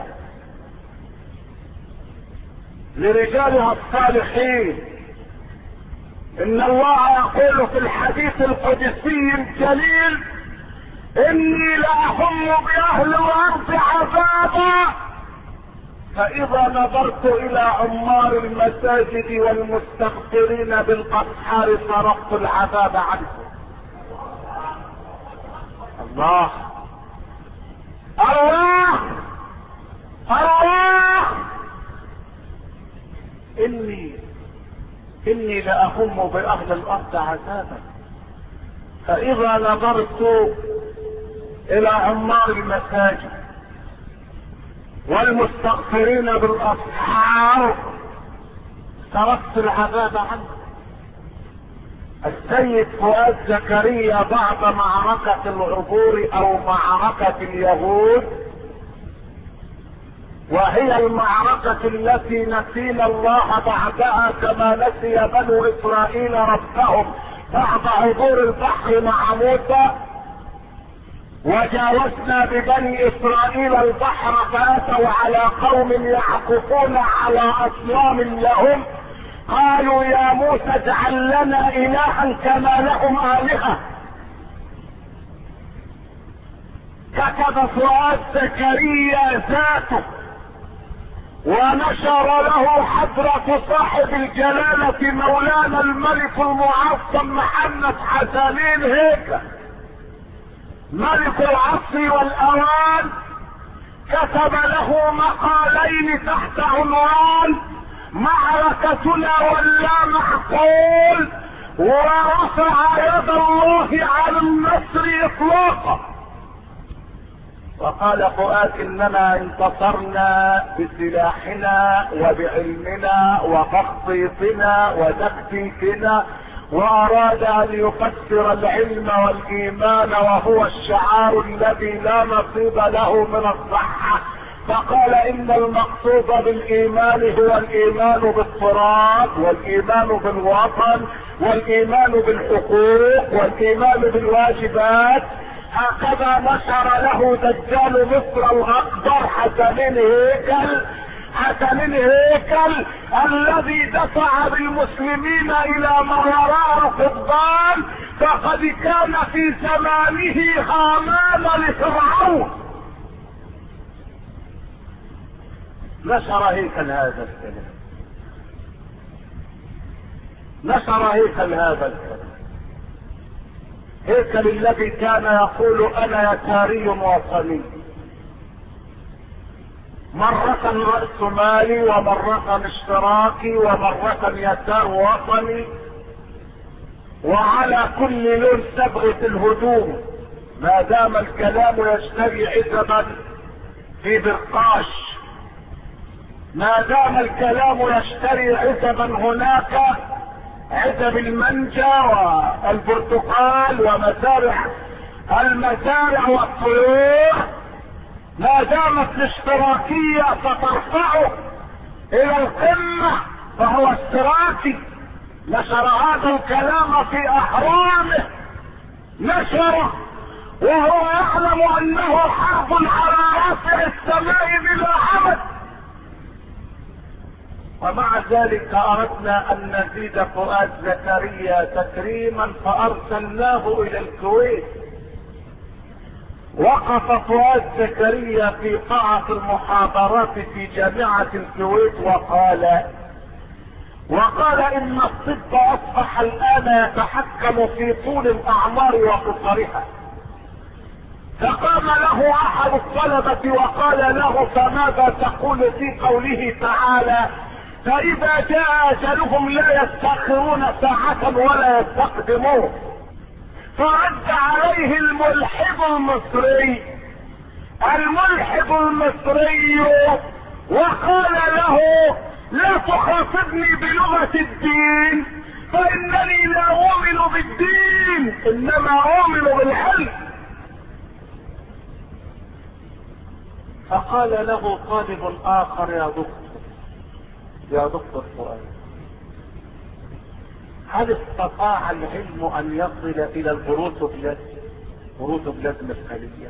لرجالها الصالحين. ان الله يقول في الحديث القدسي الجليل: اني لاهم باهل الارض عذابا، فاذا نظرت الى عمار المساجد والمستغفرين بالاسحار صرفت العذاب عنهم. الله الله الله اني اني لاهم باهل الارض عذابا، فاذا نظرت الى عمار المساجد والمستغفرين بالاسحار صرفت العذاب عنه. السيد فؤاد زكريا بعد معركة العبور او معركة اليهود، وهي المعركة التي نسينا الله بعدها كما نسي بنو اسرائيل ربهم بعد عبور البحر مع موسى، وجاوزنا ببني اسرائيل البحر فاتوا على قوم يعكفون على اصنام لهم، قالوا يا موسى اجعل لنا الها كما لهم الهه. كتب فؤاد زكريا ذاته ونشر له حضرة صاحب الجلالة مولانا الملك المعظم محمد حسنين هيك ملك العصر والاوان، كتب له مقالين تحت عنوان معركتنا ولا معقول، ورفع يد الله على النصر اطلاقا. وقال فؤاد اننا انتصرنا بسلاحنا وبعلمنا وتخطيطنا وتكتيكنا، واراد ان يفسر العلم والايمان وهو الشعار الذي لا نصيب له من الصحة، فقال ان المقصود بالايمان هو الايمان بالصراط والايمان بالوطن والايمان بالحقوق والايمان بالواجبات. هكذا نشر له دجال مصر الاكبر حسنين هيكل حسنين هيكل الذي دفع بالمسلمين الى ما وراء الفضبان، فقد كان في زمانه هامان لفرعون. نشر هيكل هذا الكلام، نشر هيكل هذا الكلام، هيكل الذي كان يقول انا يساري وطني، مرة رأس مالي ومرة اشتراكي ومرة يسار وطني، وعلى كل لون صبغة الهدوم ما دام الكلام يشتري عزبا في برقاش، ما دام الكلام يشتري عزبا هناك عزب المانجا والبرتقال ومزارع المزارع والطيور، ما دامت الاشتراكية سترفعه الى القمة فهو اشتراكي. نشر هذا الكلام في احرامه، نشره وهو يعلم انه حرب على رافع السماء بلا عمد. ومع ذلك اردنا ان نزيد فؤاد زكريا تكريما فارسلناه الى الكويت. وقف فؤاد زكريا في قاعة المحاضرات في جامعة الكويت وقال وقال ان الطب اصبح الان يتحكم في طول الاعمار وقصرها. فقام له احد الطلبة وقال له فماذا تقول في قوله تعالى فاذا جاء اجلهم لا يستأخرون ساعة ولا يستقدمون؟ فرد عليه الملحد المصري الملحد المصري وقال له لا تخاطبني بلغة الدين فانني لا اؤمن بالدين انما اؤمن بالعلم. فقال له طالب اخر يا دكتور يا دكتور فؤاد، هل استطاع العلم ان يصل الى البروتوبلازم؟ بروتوبلازم الخلية،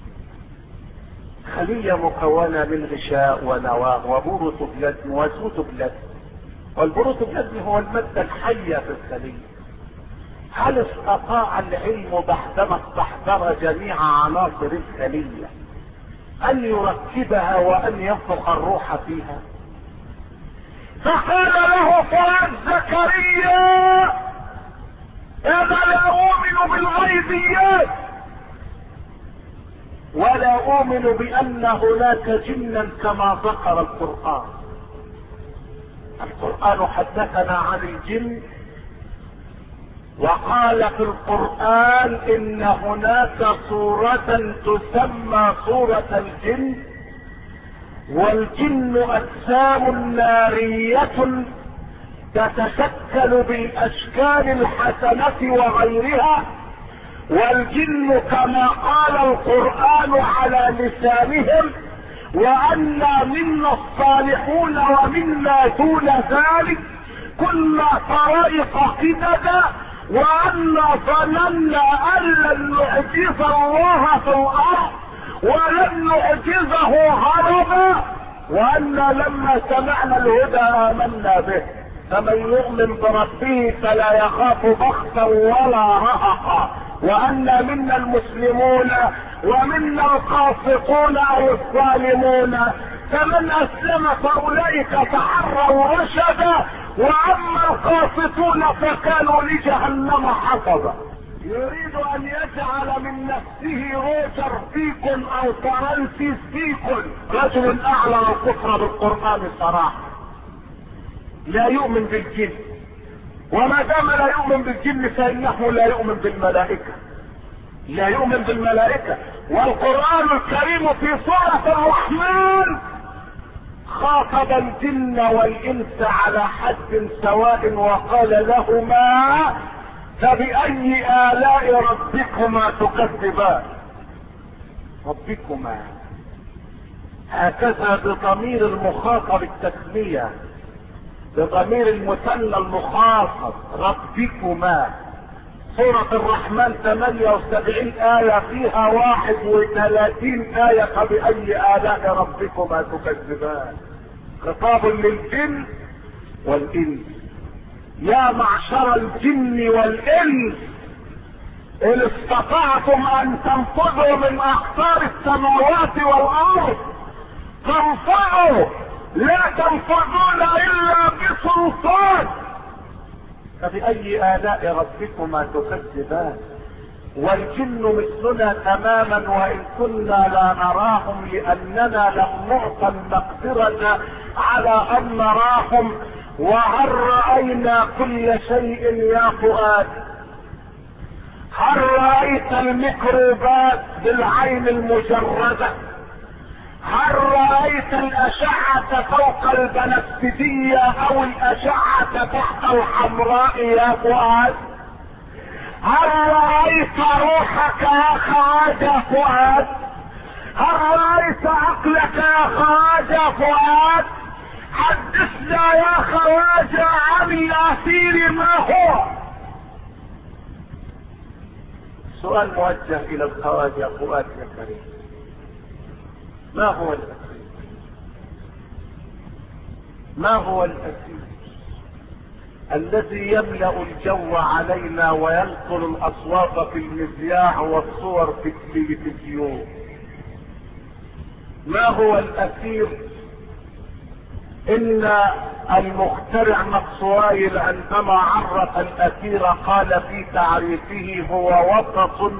خلية مكونة من غشاء ونواة وبروتوبلازم وسيتوبلازم، والبروتوبلازم هو المادة الحية في الخلية. هل استطاع العلم بعدما استحضر جميع عناصر الخلية ان يركبها وان ينفخ الروح فيها؟ فقال له فؤاد زكريا انا لا اؤمن بالغيبيات ولا اؤمن بان هناك جنا كما ذكر القرآن. القرآن حدثنا عن الجن وقال في القرآن ان هناك سورة تسمى سورة الجن، والجن اجسام نارية تتشكل بالاشكال الحسنة وغيرها، والجن كما قال القرآن على لسانهم وأنا منا الصالحون ومنا دون ذلك كنا طرائق قددا وأنا ظننا أن لن نعجز الله في الأرض ولن نعجزه هربا وأنا لما سمعنا الهدى آمنا به. فمن يؤمن بربه فلا يخاف بخسا ولا رهقا، وأن منا المسلمون ومنا القاسطون أو الظالمون، فمن أسلم فأولئك تحروا رشدا وأما القاسطون فكانوا لجهنم حطبا. يريد أن يجعل من نفسه روجر فيكم أو فرنسيس فيكم، رجل أعلى الكفر بالقرآن صراحة، لا يؤمن بالجن، وما دام لا يؤمن بالجن فإنه لا يؤمن بالملائكة. لا يؤمن بالملائكة. والقرآن الكريم في سورة الرحمن خاطب الجن والانس على حد سواء وقال لهما فبأي آلاء ربكما تكذبان. ربكما هكذا بضمير المخاطب التسمية، بضمير المثنى المخاطب ربكما. سورة الرحمن ثمانية وسبعين آية فيها واحد وثلاثين آية فبأي آلاء ربكما تكذبان. خطاب للجن والإنس. يا معشر الجن والإنس إن استطعتم أن تنفذوا من أقطار السماوات والأرض فانفذوا، لا تنفذون إلا بسلطان. فبأي آلاء ربكما تكذبان. والجن مثلنا تماما وإن كنا لا نراهم لأننا لم نعطى المقدرة على أن نراهم. وهل رأينا كل شيء يا فؤاد؟ هل رأيت الميكروبات بالعين المجردة؟ هل رأيت الأشعة فوق البنفسجية أو الأشعة تحت الحمراء يا فؤاد؟ هل رأيت روحك يا خواجة فؤاد؟ هل رأيت عقلك يا خواجة فؤاد؟ حدثنا يا خواجة عن الأثير ما هو؟ سؤال موجه إلى الخواجة فؤاد يا كريم، ما هو الأثير؟ ما هو الأثير الذي يملأ الجو علينا وينقل الأصوات في المذياع والصور في التلفزيون؟ ما هو الأثير؟ إن المخترع ماكسويل عندما عرف الأثير قال في تعريفه هو وسط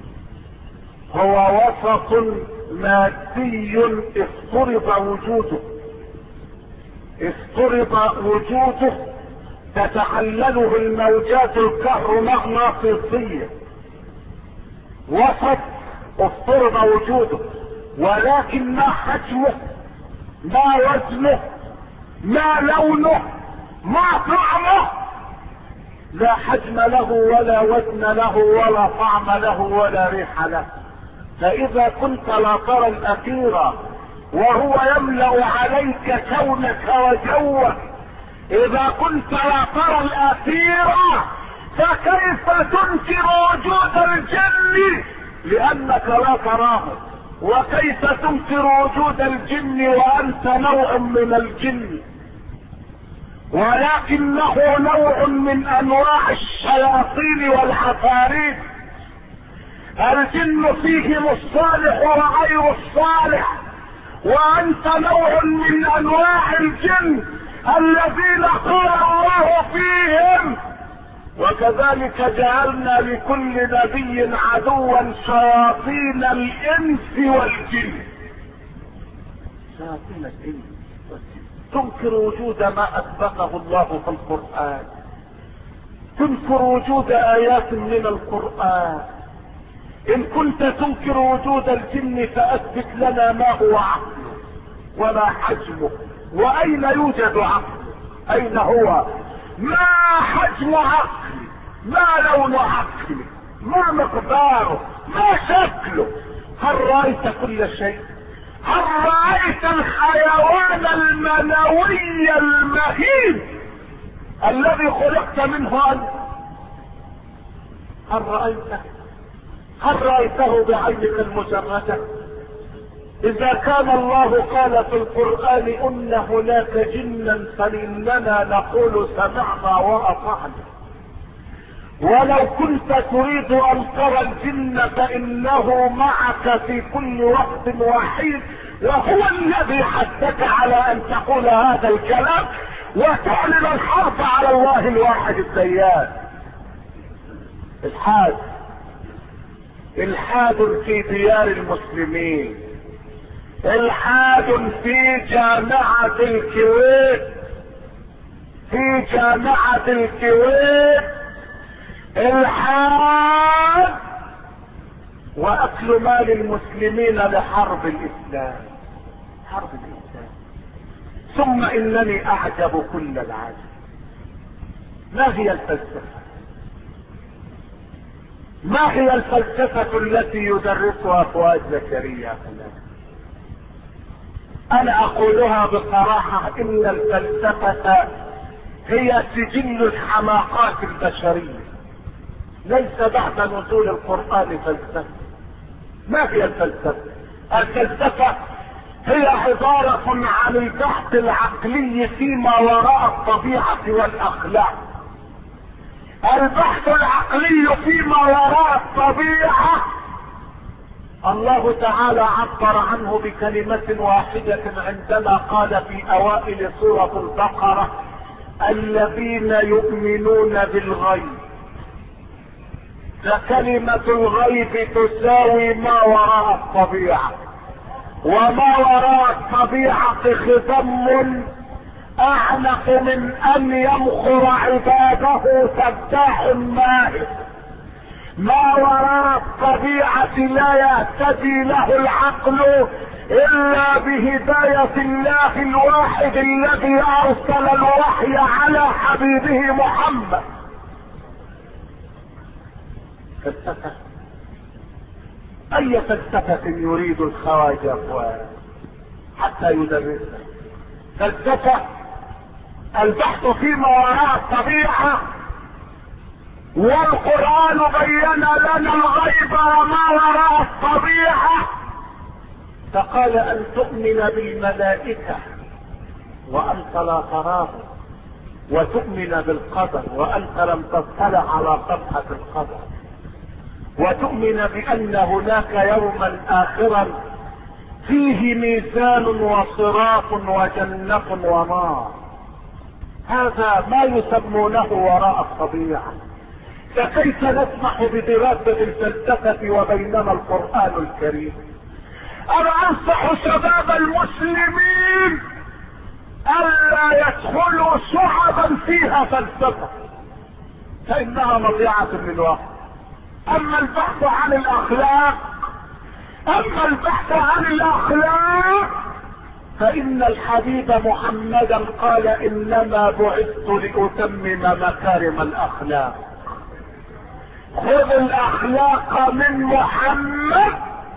هو وسط مادي افترض وجوده افترض وجوده تتحلله الموجات الكهرومغناطيسية. وسط افترض وجوده، ولكن ما حجمه، ما وزنه، ما لونه، ما طعمه؟ لا حجم له ولا وزن له ولا طعم له ولا ريح له. فإذا كنت لا ترى الأثير وهو يملأ عليك كونك وجوك، إذا كنت لا ترى الأثير فكيف تنكر وجود الجن لأنك لا تراه؟ وكيف تنكر وجود الجن وأنت نوع من الجن؟ ولكنه نوع من أنواع الشياطين والعفاريت. الجن فيهم الصالح وغير الصالح، وأنت نوع من أنواع الجن الذين قال الله فيهم وكذلك جعلنا لكل نبي عدوا شياطين الإنس والجن. شياطين الإنس والجن. تنكر وجود ما أثبته الله في القرآن، تنكر وجود آيات من القرآن. إن كنت تنكر وجود الجن فأثبت لنا ما هو عقله وما حجمه وأين يوجد عقله، أين هو؟ ما حجم عقله؟ ما لون عقله؟ ما مقداره؟ ما شكله؟ هل رأيت كل شيء؟ هل رأيت الحيوان المنوي المهين الذي خلقت منه أنت؟ هل رأيته؟ هل رأيته بعينك المجردة؟ إذا كان الله قال في القرآن إن هناك جنا فإننا نقول سمعنا وأطعنا. ولو كنت تريد أن ترى الجن فإنه معك في كل وقت وحين، وهو الذي حثك على أن تقول هذا الكلام وتعلن الحرب على الله الواحد الديان. الحاد الحاد في ديار المسلمين، الحاد في جامعة الكويت، في جامعة الكويت الحاد واكل مال المسلمين لحرب الاسلام، حرب الاسلام. ثم انني اعجب كل العجب، ما هي الفلسفة؟ ما هي الفلسفة التي يدرسها فؤاد زكريا؟ انا اقولها بصراحة، ان الفلسفة هي سجل الحماقات البشرية، ليس بعد نزول القرآن فلسفة. ما هي الفلسفة؟ الفلسفة هي عبارة عن البحث العقلي فيما وراء الطبيعة والاخلاق. البحث العقلي فيما وراء الطبيعة الله تعالى عبر عنه بكلمة واحدة عندما قال في اوائل سورة البقرة: الذين يؤمنون بالغيب. فكلمة الغيب تساوي ما وراء الطبيعة، وما وراء الطبيعة خزم اعنق من ان يمخر عباده سباح ماهر. ما وراء الطبيعة لا يهتدي له العقل الا بهداية الله الواحد الذي ارسل الوحي على حبيبه محمد. فلسفة؟ اي فلسفة يريد الخواجة حتى يدرسها؟ فلسفة البحث فيما وراء الطبيعة، والقرآن بين لنا الغيب وما وراء الطبيعة. فقال ان تؤمن بالملائكة وانت لا تراه، وتؤمن بالقدر وانت لم تطلع على صفحة القدر، وتؤمن بان هناك يوما اخرا فيه ميزان وصراط وجنة ونار. هذا ما يسمونه وراء الطبيعة. فكيف نسمح بدراسة الفلسفة وبينما القرآن الكريم؟ انا انصح شباب المسلمين الا يدخلوا شعبا فيها فلسفة، فانها مضيعة للوقت. اما البحث عن الاخلاق اما البحث عن الاخلاق فان الحبيب محمدا قال: انما بعثت لاتمم مكارم الاخلاق. خذ الاخلاق من محمد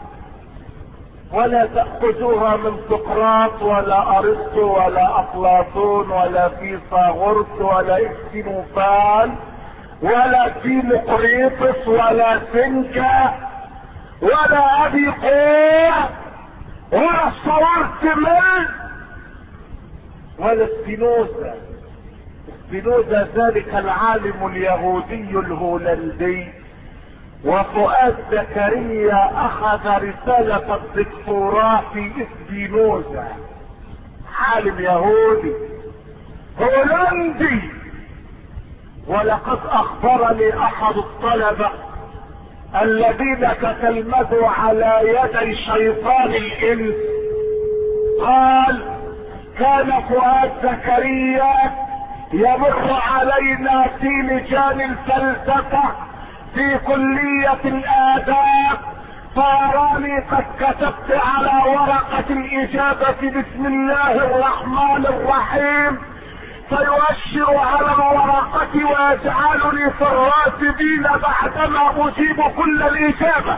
ولا تأخذوها من سقراط ولا ارسطو ولا افلاطون ولا فيثاغورس ولا اكسينوفان ولا ديمقريطس ولا سنكا ولا ابي قوة ولا صورتمل ولا سبينوزا. سبينوزا ذلك العالم اليهودي الهولندي، وفؤاد زكريا اخذ رسالة الدكتوراه في سبينوزا، عالم يهودي هولندي. ولقد اخبرني احد الطلبة الذين تتلمذوا على يدي شيطان الانس، قال: كان فؤاد زكريا يمر علينا في لجان الفلسفة في كلية الآداب، فأراني قد كتبت على ورقة الإجابة بسم الله الرحمن الرحيم، فيؤشر على الورقة ويجعلني في الراتبين بعدما أجيب كل الإجابة.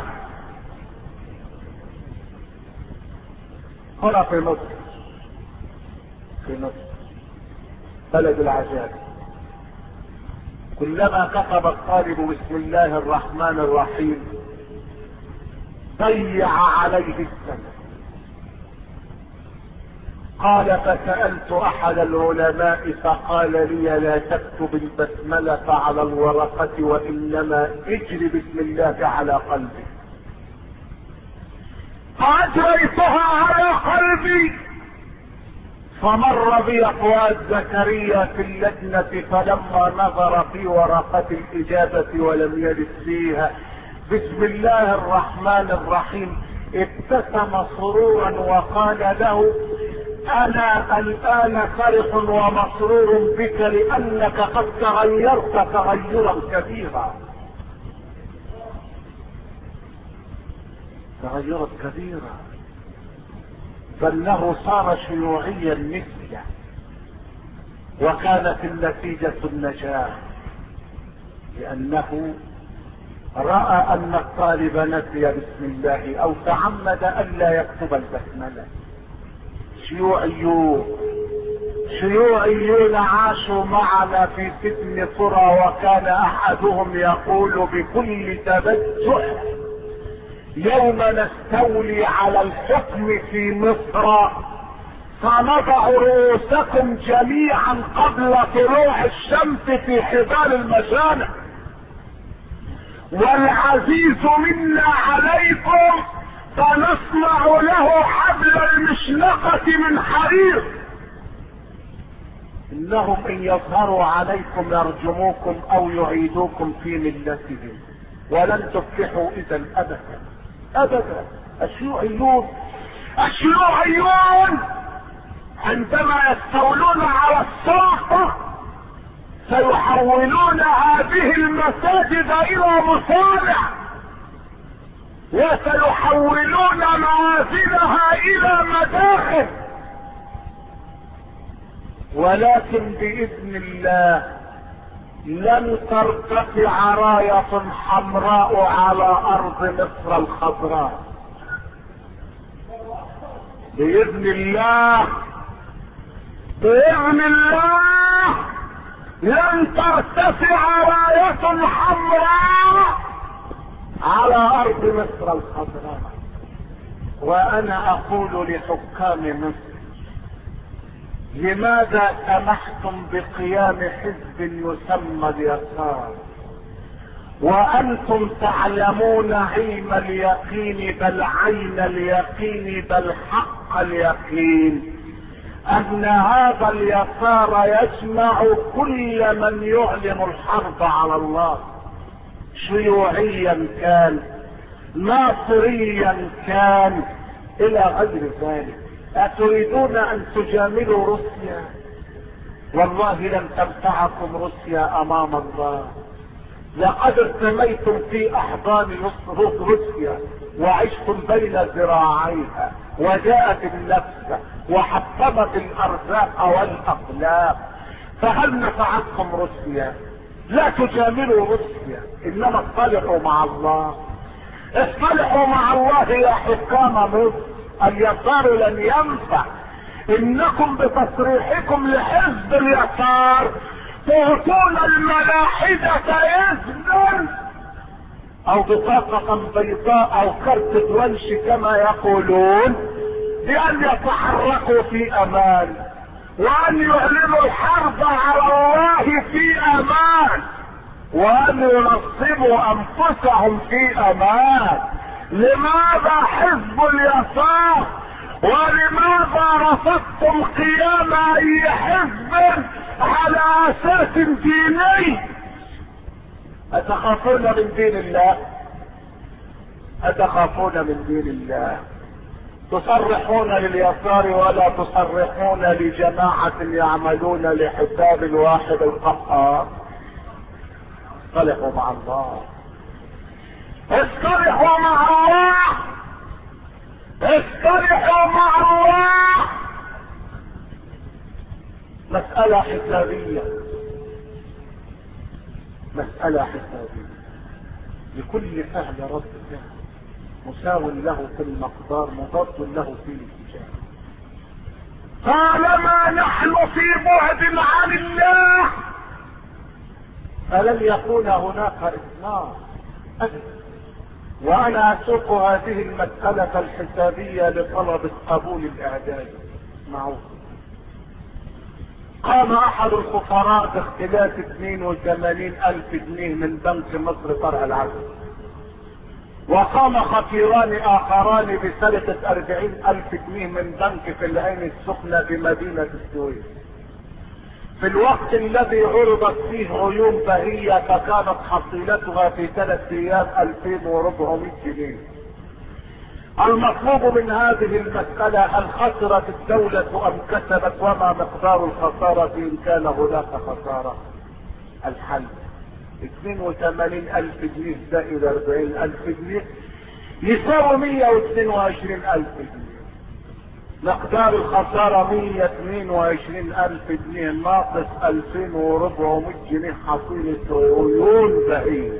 هنا في مصر، في مصر بلد العجائب، كلما كتب الطالب بسم الله الرحمن الرحيم ضيع عليه السنة. قال: فسألت احد العلماء فقال لي: لا تكتب البسملة على الورقة وانما اجري بسم الله على قلبي. فاجريتها على قلبي، فمر بي فؤاد زكريا في اللجنة، فلما نظر في ورقة الإجابة ولم يجد فيها بسم الله الرحمن الرحيم ابتسم سرورا وقال له: انا الان فرح ومسرور بك لانك قد تغيرت تغيرا كبيرا. تغيرت كبيرة، فانه صار شيوعيا مثله، وكانت النتيجة النجاة، لانه رأى ان الطالب نسي بسم الله او تعمد الا يكتب البسملة. شيوعيون شيوعيون عاشوا معنا في سجن قرى، وكان احدهم يقول بكل تبجح: يوم نستولي على الحكم في مصر سنضع رؤوسكم جميعا قبل طلوع الشمس في حبال المشانق، والعزيز منا عليكم فنصنع له حبل المشنقة من حرير، انهم ان يظهروا عليكم يرجموكم او يعيدوكم في ملتهم، ولن تفلحوا اذا ابدا ابدا. الشيوعيون الشيوعيون عندما يستولون على السلطة سيحولون هذه المساجد الى مصانع، وسيحولون موازنها الى مداخل، ولكن باذن الله لن ترتفع راية حمراء على ارض مصر الخضراء باذن الله. باذن الله لن ترتفع راية حمراء على ارض مصر الخضراء. وانا اقول لحكام مصر: لماذا سمحتم بقيام حزب يسمى اليسار وانتم تعلمون علم اليقين بل عين اليقين بل حق اليقين ان هذا اليسار يجمع كل من يعلن الحرب على الله، شيوعيا كان ناصريا كان الى غير ذلك. اتريدون ان تجاملوا روسيا؟ والله لن تنفعكم روسيا امام الله. لقد ارتميتم في احضان روسيا وعشتم بين ذراعيها، وجاءت النفس وحطمت الارزاق والاخلاق، فهل نفعتكم روسيا؟ لا تجاملوا روسيا، انما اصطلحوا مع الله. اصطلحوا مع الله يا حكام مصر. اليسار لن ينفع. انكم بتصريحكم لحزب اليسار تعطون الملاحدة اذنا او بطاقة بيضاء او كرت دونش كما يقولون بان يتحركوا في امان، وان يعلنوا الحرب على الله في امان، وان ينصبوا انفسهم في امان. لماذا حزب اليسار؟ ولماذا رفضتم قيام اي حزب على اساس ديني؟ اتخافون من دين الله؟ اتخافون من دين الله؟ تصرحون لليسار ولا تصرحون لجماعة يعملون لحساب الواحد القهار. اصطلحوا مع الله، اصطلحوا مع الله، اصطلحوا مع الله. مسألة حسابية، مسألة حسابية. لكل فعل رد فعل مساو له في المقدار مضاد له في الاتجاه. طالما نحن في بعد عن الله فلن يكون هناك إثمار أبدا. وانا اسوق هذه المسألة الحسابية لطلب قبول الاعداد. معروف قام احد الفقراء باختلاف اثنين وثمانين الف جنيه من بنك مصر فرع العدل، وقام خطيران اخران بسرقة اربعين الف جنيه من بنك في العين السخنة بمدينة السويس في الوقت الذي عرضت فيه عيون بهية، فكانت حصيلتها في ثلاث ايام الفين واربعمائة جنيه. المطلوب من هذه المسألة هل خسرت الدولة ام كسبت، وما مقدار الخسارة ان كان هناك خسارة؟ الحل اثنين وثمانين الف جنيه زائد اربعين الف جنيه يساوي مية واثنين وعشرين الف جنيه. مقدار الخسارة مية واثنين وعشرين الف جنيه ناقص الفين واربعمية جنيه حصيلة عيون بهية.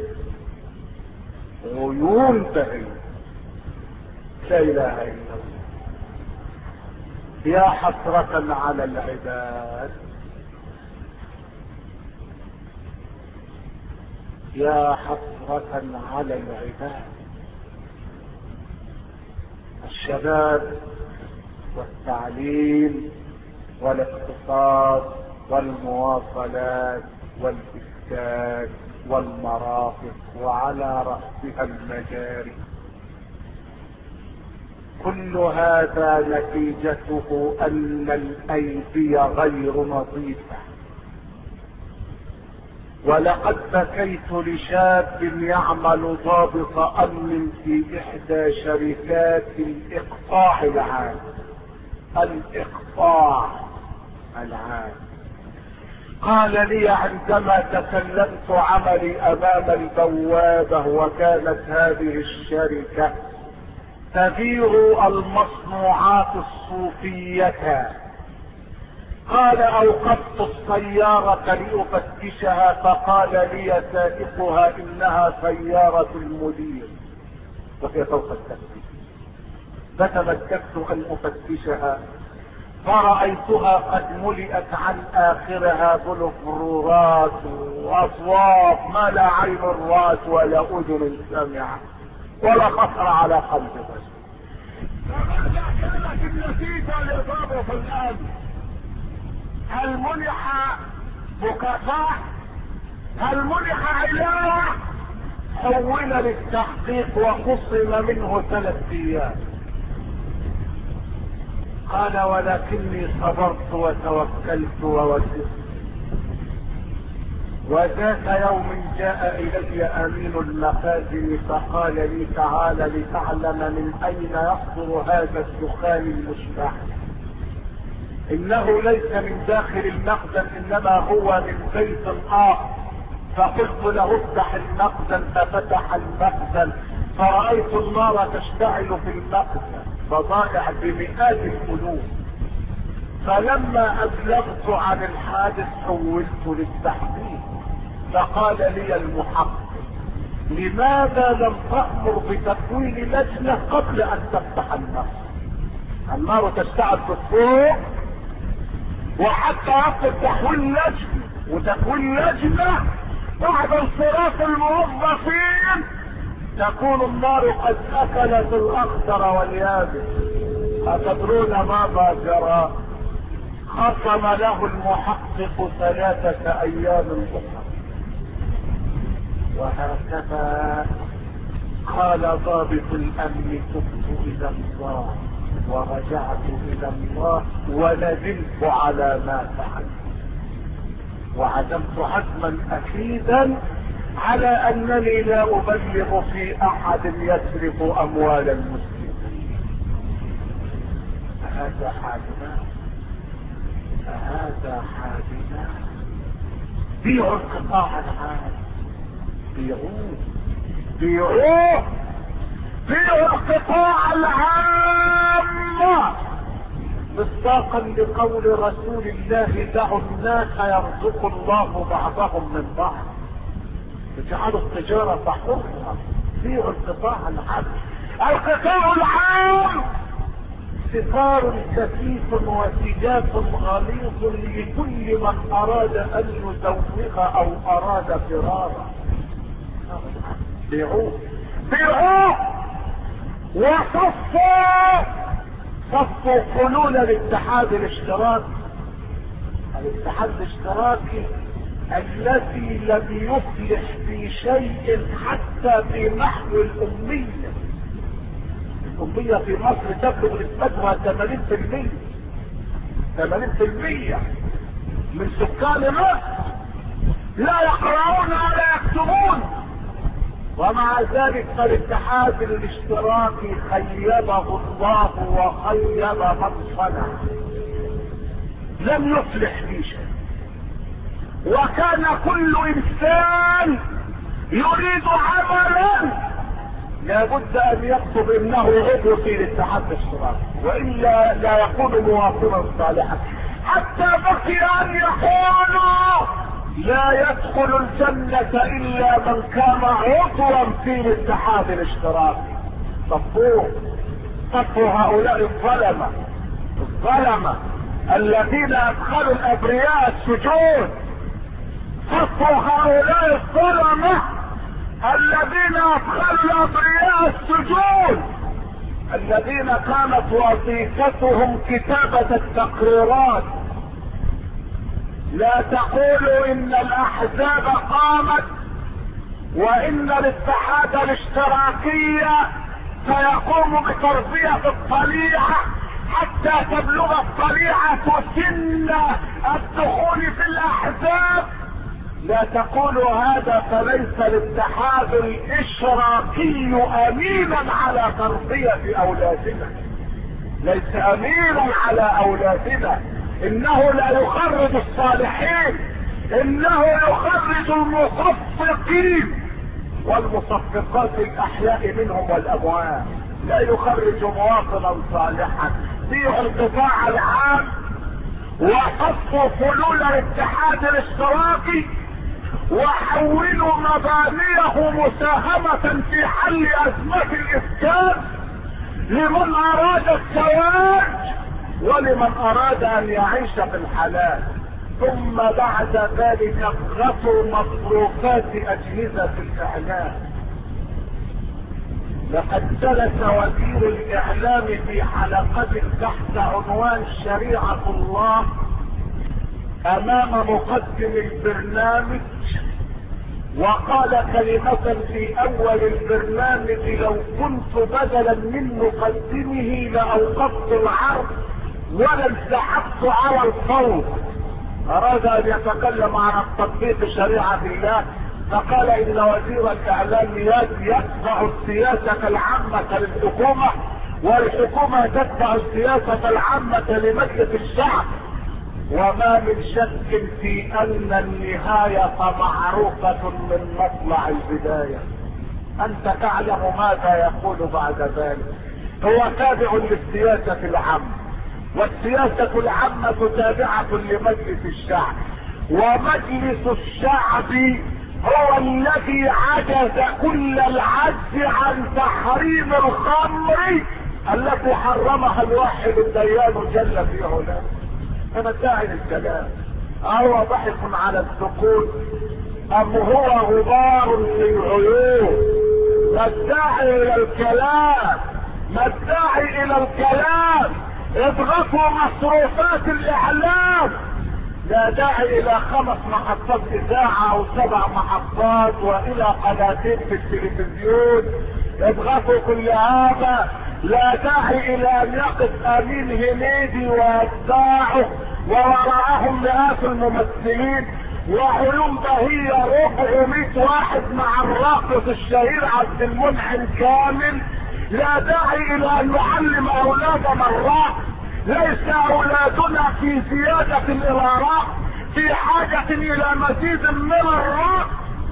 عيون بهية. لا اله الا الله. يا حسرة على العباد، يا حسرة على العباد. الشباب والتعليم والاقتصاد والمواصلات والإسكان والمرافق وعلى رأسها المجاري، كل هذا نتيجته أن الأيدي غير نظيفة. ولقد بكيت لشاب يعمل ضابط امن في احدى شركات الاقطاع العام. الاقطاع العام قال لي عندما تكلمت عملي امام البوابة، وكانت هذه الشركة تبيع المصنوعات الصوفية، قال اوقفت السيارة لأفتشها، فقال لي سائقها انها سيارة المدير وهي فوق التفتيش. فتمكنت ان افتشها فرأيتها قد ملئت عن اخرها بلفرورات واصوات ما لا عين رأت ولا اذن سمعت ولا خطر على قلب بشر. فماذا كانت النتيجة لضابط الامن؟ هل منح مكافأة؟ هل منح علاوة؟ حول للتحقيق وخصم منه ثلاث ايام. قال ولكني صبرت وتوكلت ووسلت. وذات يوم جاء الي امين المخازن فقال لي تعال لتعلم من اين يصدر هذا الدخان المشبع. انه ليس من داخل المخزن انما هو من بيت اخر. فقلت له افتح المخزن، ففتح المخزن فرأيت النار تشتعل في المخزن فضائع بمئات الالوف. فلما ابلغت عن الحادث حولت للتحقيق. فقال لي المحقق لماذا لم تأمر بتكوين لجنة قبل ان تفتح المخزن؟ النار تشتعل في الفوق، وحتى يصل تحويل لجنة، وتكوين لجنة بعد انصراف الموظفين تكون النار قد اكلت الاخضر واليابس. اتدرون ماذا جرى؟ خصم له المحقق ثلاثة ايام اخرى. وهكذا قال ضابط الامن تبت الى الله ورجعت الى الله وندمت على ما فعلت، وعزمت عزما اكيدا على انني لا ابلغ في احد يسرق اموال المسلمين. فهذا حالنا، فهذا حالنا. بيعوا القطاع العام، بيعوه بيعوه بيعوا القطاع العام مصداقا لقول رسول الله دعوا الناس يرزق الله بعضهم من بعض. اجعلوا التجارة حرة، بيعوا القطاع العام. القطاع العام ستار كثيف وسجاف غليظ لكل من اراد ان يزوغ او اراد فرارا. بيعوه بيعوه وصفوا صفوا حلول الاتحاد الاشتراكي. الاتحاد الاشتراكي الذي لم يفلح في شيء حتى في محو الامية. الامية في مصر تبلغ نسبتها ثمانين بالمئة ثمانين بالمئة من سكان مصر لا يقرؤون ولا يكتبون، ومع ذلك فالاتحاد الاشتراكي خيبه الله وخيب من صنع، لم يفلح في شيء. وكان كل انسان يريد عملا لابد ان يكتب انه عضو في الاتحاد الاشتراكي، والا لا يكون مواطنا صالحا. حتى بقي ان يقولوا لا يدخل الجنة الا من كان عضوا في الاتحاد الاشتراكي. صفوه صفوا هؤلاء الظلمة الظلمة الذين ادخلوا الابرياء السجون. صفوا هؤلاء الظلمة الذين ادخلوا الابرياء السجون، الذين كانت وظيفتهم كتابة التقريرات. لا تقولوا ان الاحزاب قامت وان الاتحاد الاشتراكي سيقوم بتربية الطليعة حتى تبلغ الطليعة سن الدخول في الاحزاب. لا تقولوا هذا، فليس الاتحاد الاشتراكي امينا على تربية اولادنا، ليس امينا على اولادنا. انه لا يخرج الصالحين، انه يخرج المصفقين والمصفقات الاحياء منهم والاموات، لا يخرج مواطنا صالحا. في القطاع العام وقفوا فلول الاتحاد الاشتراكي وحولوا مبانيه مساهمة في حل ازمة الاسكان لمن اراد الزواج ولمن اراد ان يعيش في الحلال. ثم بعد ذلك غطوا مصروفات اجهزة الاعلام. لقد جلس وزير الاعلام في حلقة تحت عنوان شريعة الله امام مقدم البرنامج وقال كلمة في اول البرنامج: لو كنت بدلا من مقدمه لاوقفت العرض ولا انسحبت على الصوت. اراد ان يتكلم عن تطبيق شريعة الله، فقال ان وزير الاعلام يتبع السياسة العامة للحكومة والحكومة تتبع السياسة العامة لمجلس الشعب، وما من شك في ان النهاية معروفة من مطلع البداية. انت تعلم ماذا يقول بعد ذلك. هو تابع للسياسة العامة، والسياسة العامة تابعة لمجلس الشعب، ومجلس الشعب هو الذي عجز كل العجز عن تحريم الخمر التي حرمها الواحد الديان جل في علاه. انا داعي للكلام، اهو ضحك على السكوت ام هو غبار في العيون؟ ما الداعي الى الكلام، ما الداعي الى الكلام. اضغطوا مصروفات الاعلام. لا داعي الى خمس محطات اذاعة او سبع محطات والى قناتين في التلفزيون. اضغطوا كل هذا. لا داعي الى ان يقف امين هنيدي واتباعه ووراءهم مئات الممثلين وعيون بهية ربعمية واحد مع الراقص الشهير عبد المنعم كامل. لا داعي الى ان نعلم اولادنا الرقص. ليس اولادنا في زيادة الى رقص، في حاجة الى مزيد من الرقص.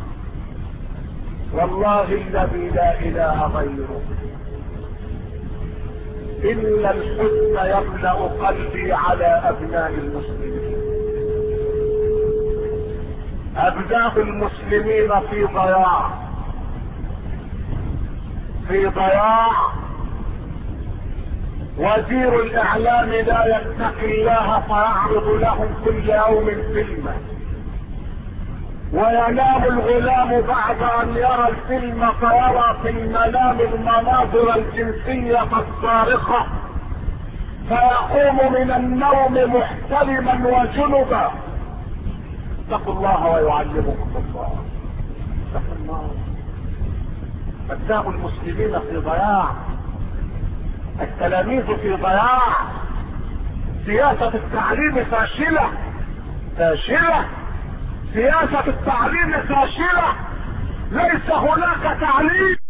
والله الذي لا اله غيره ان الحزن يملأ قلبي على ابناء المسلمين. ابناء المسلمين في ضياع، في ضياع. وزير الاعلام لا يتقي الله فيعرض لهم كل يوم فيلما، وينام الغلام بعد ان يرى الفيلم فيرى في المنام المناظر الجنسية الصارخة، فيقوم من النوم محتلما وجنبا. اتقوا الله ويعلمكم الله، اتقوا الله. ابناء المسلمين في ضياع، التلاميذ في ضياع، سياسة التعليم فاشلة فاشلة، سياسة التعليم فاشلة. ليس هناك تعليم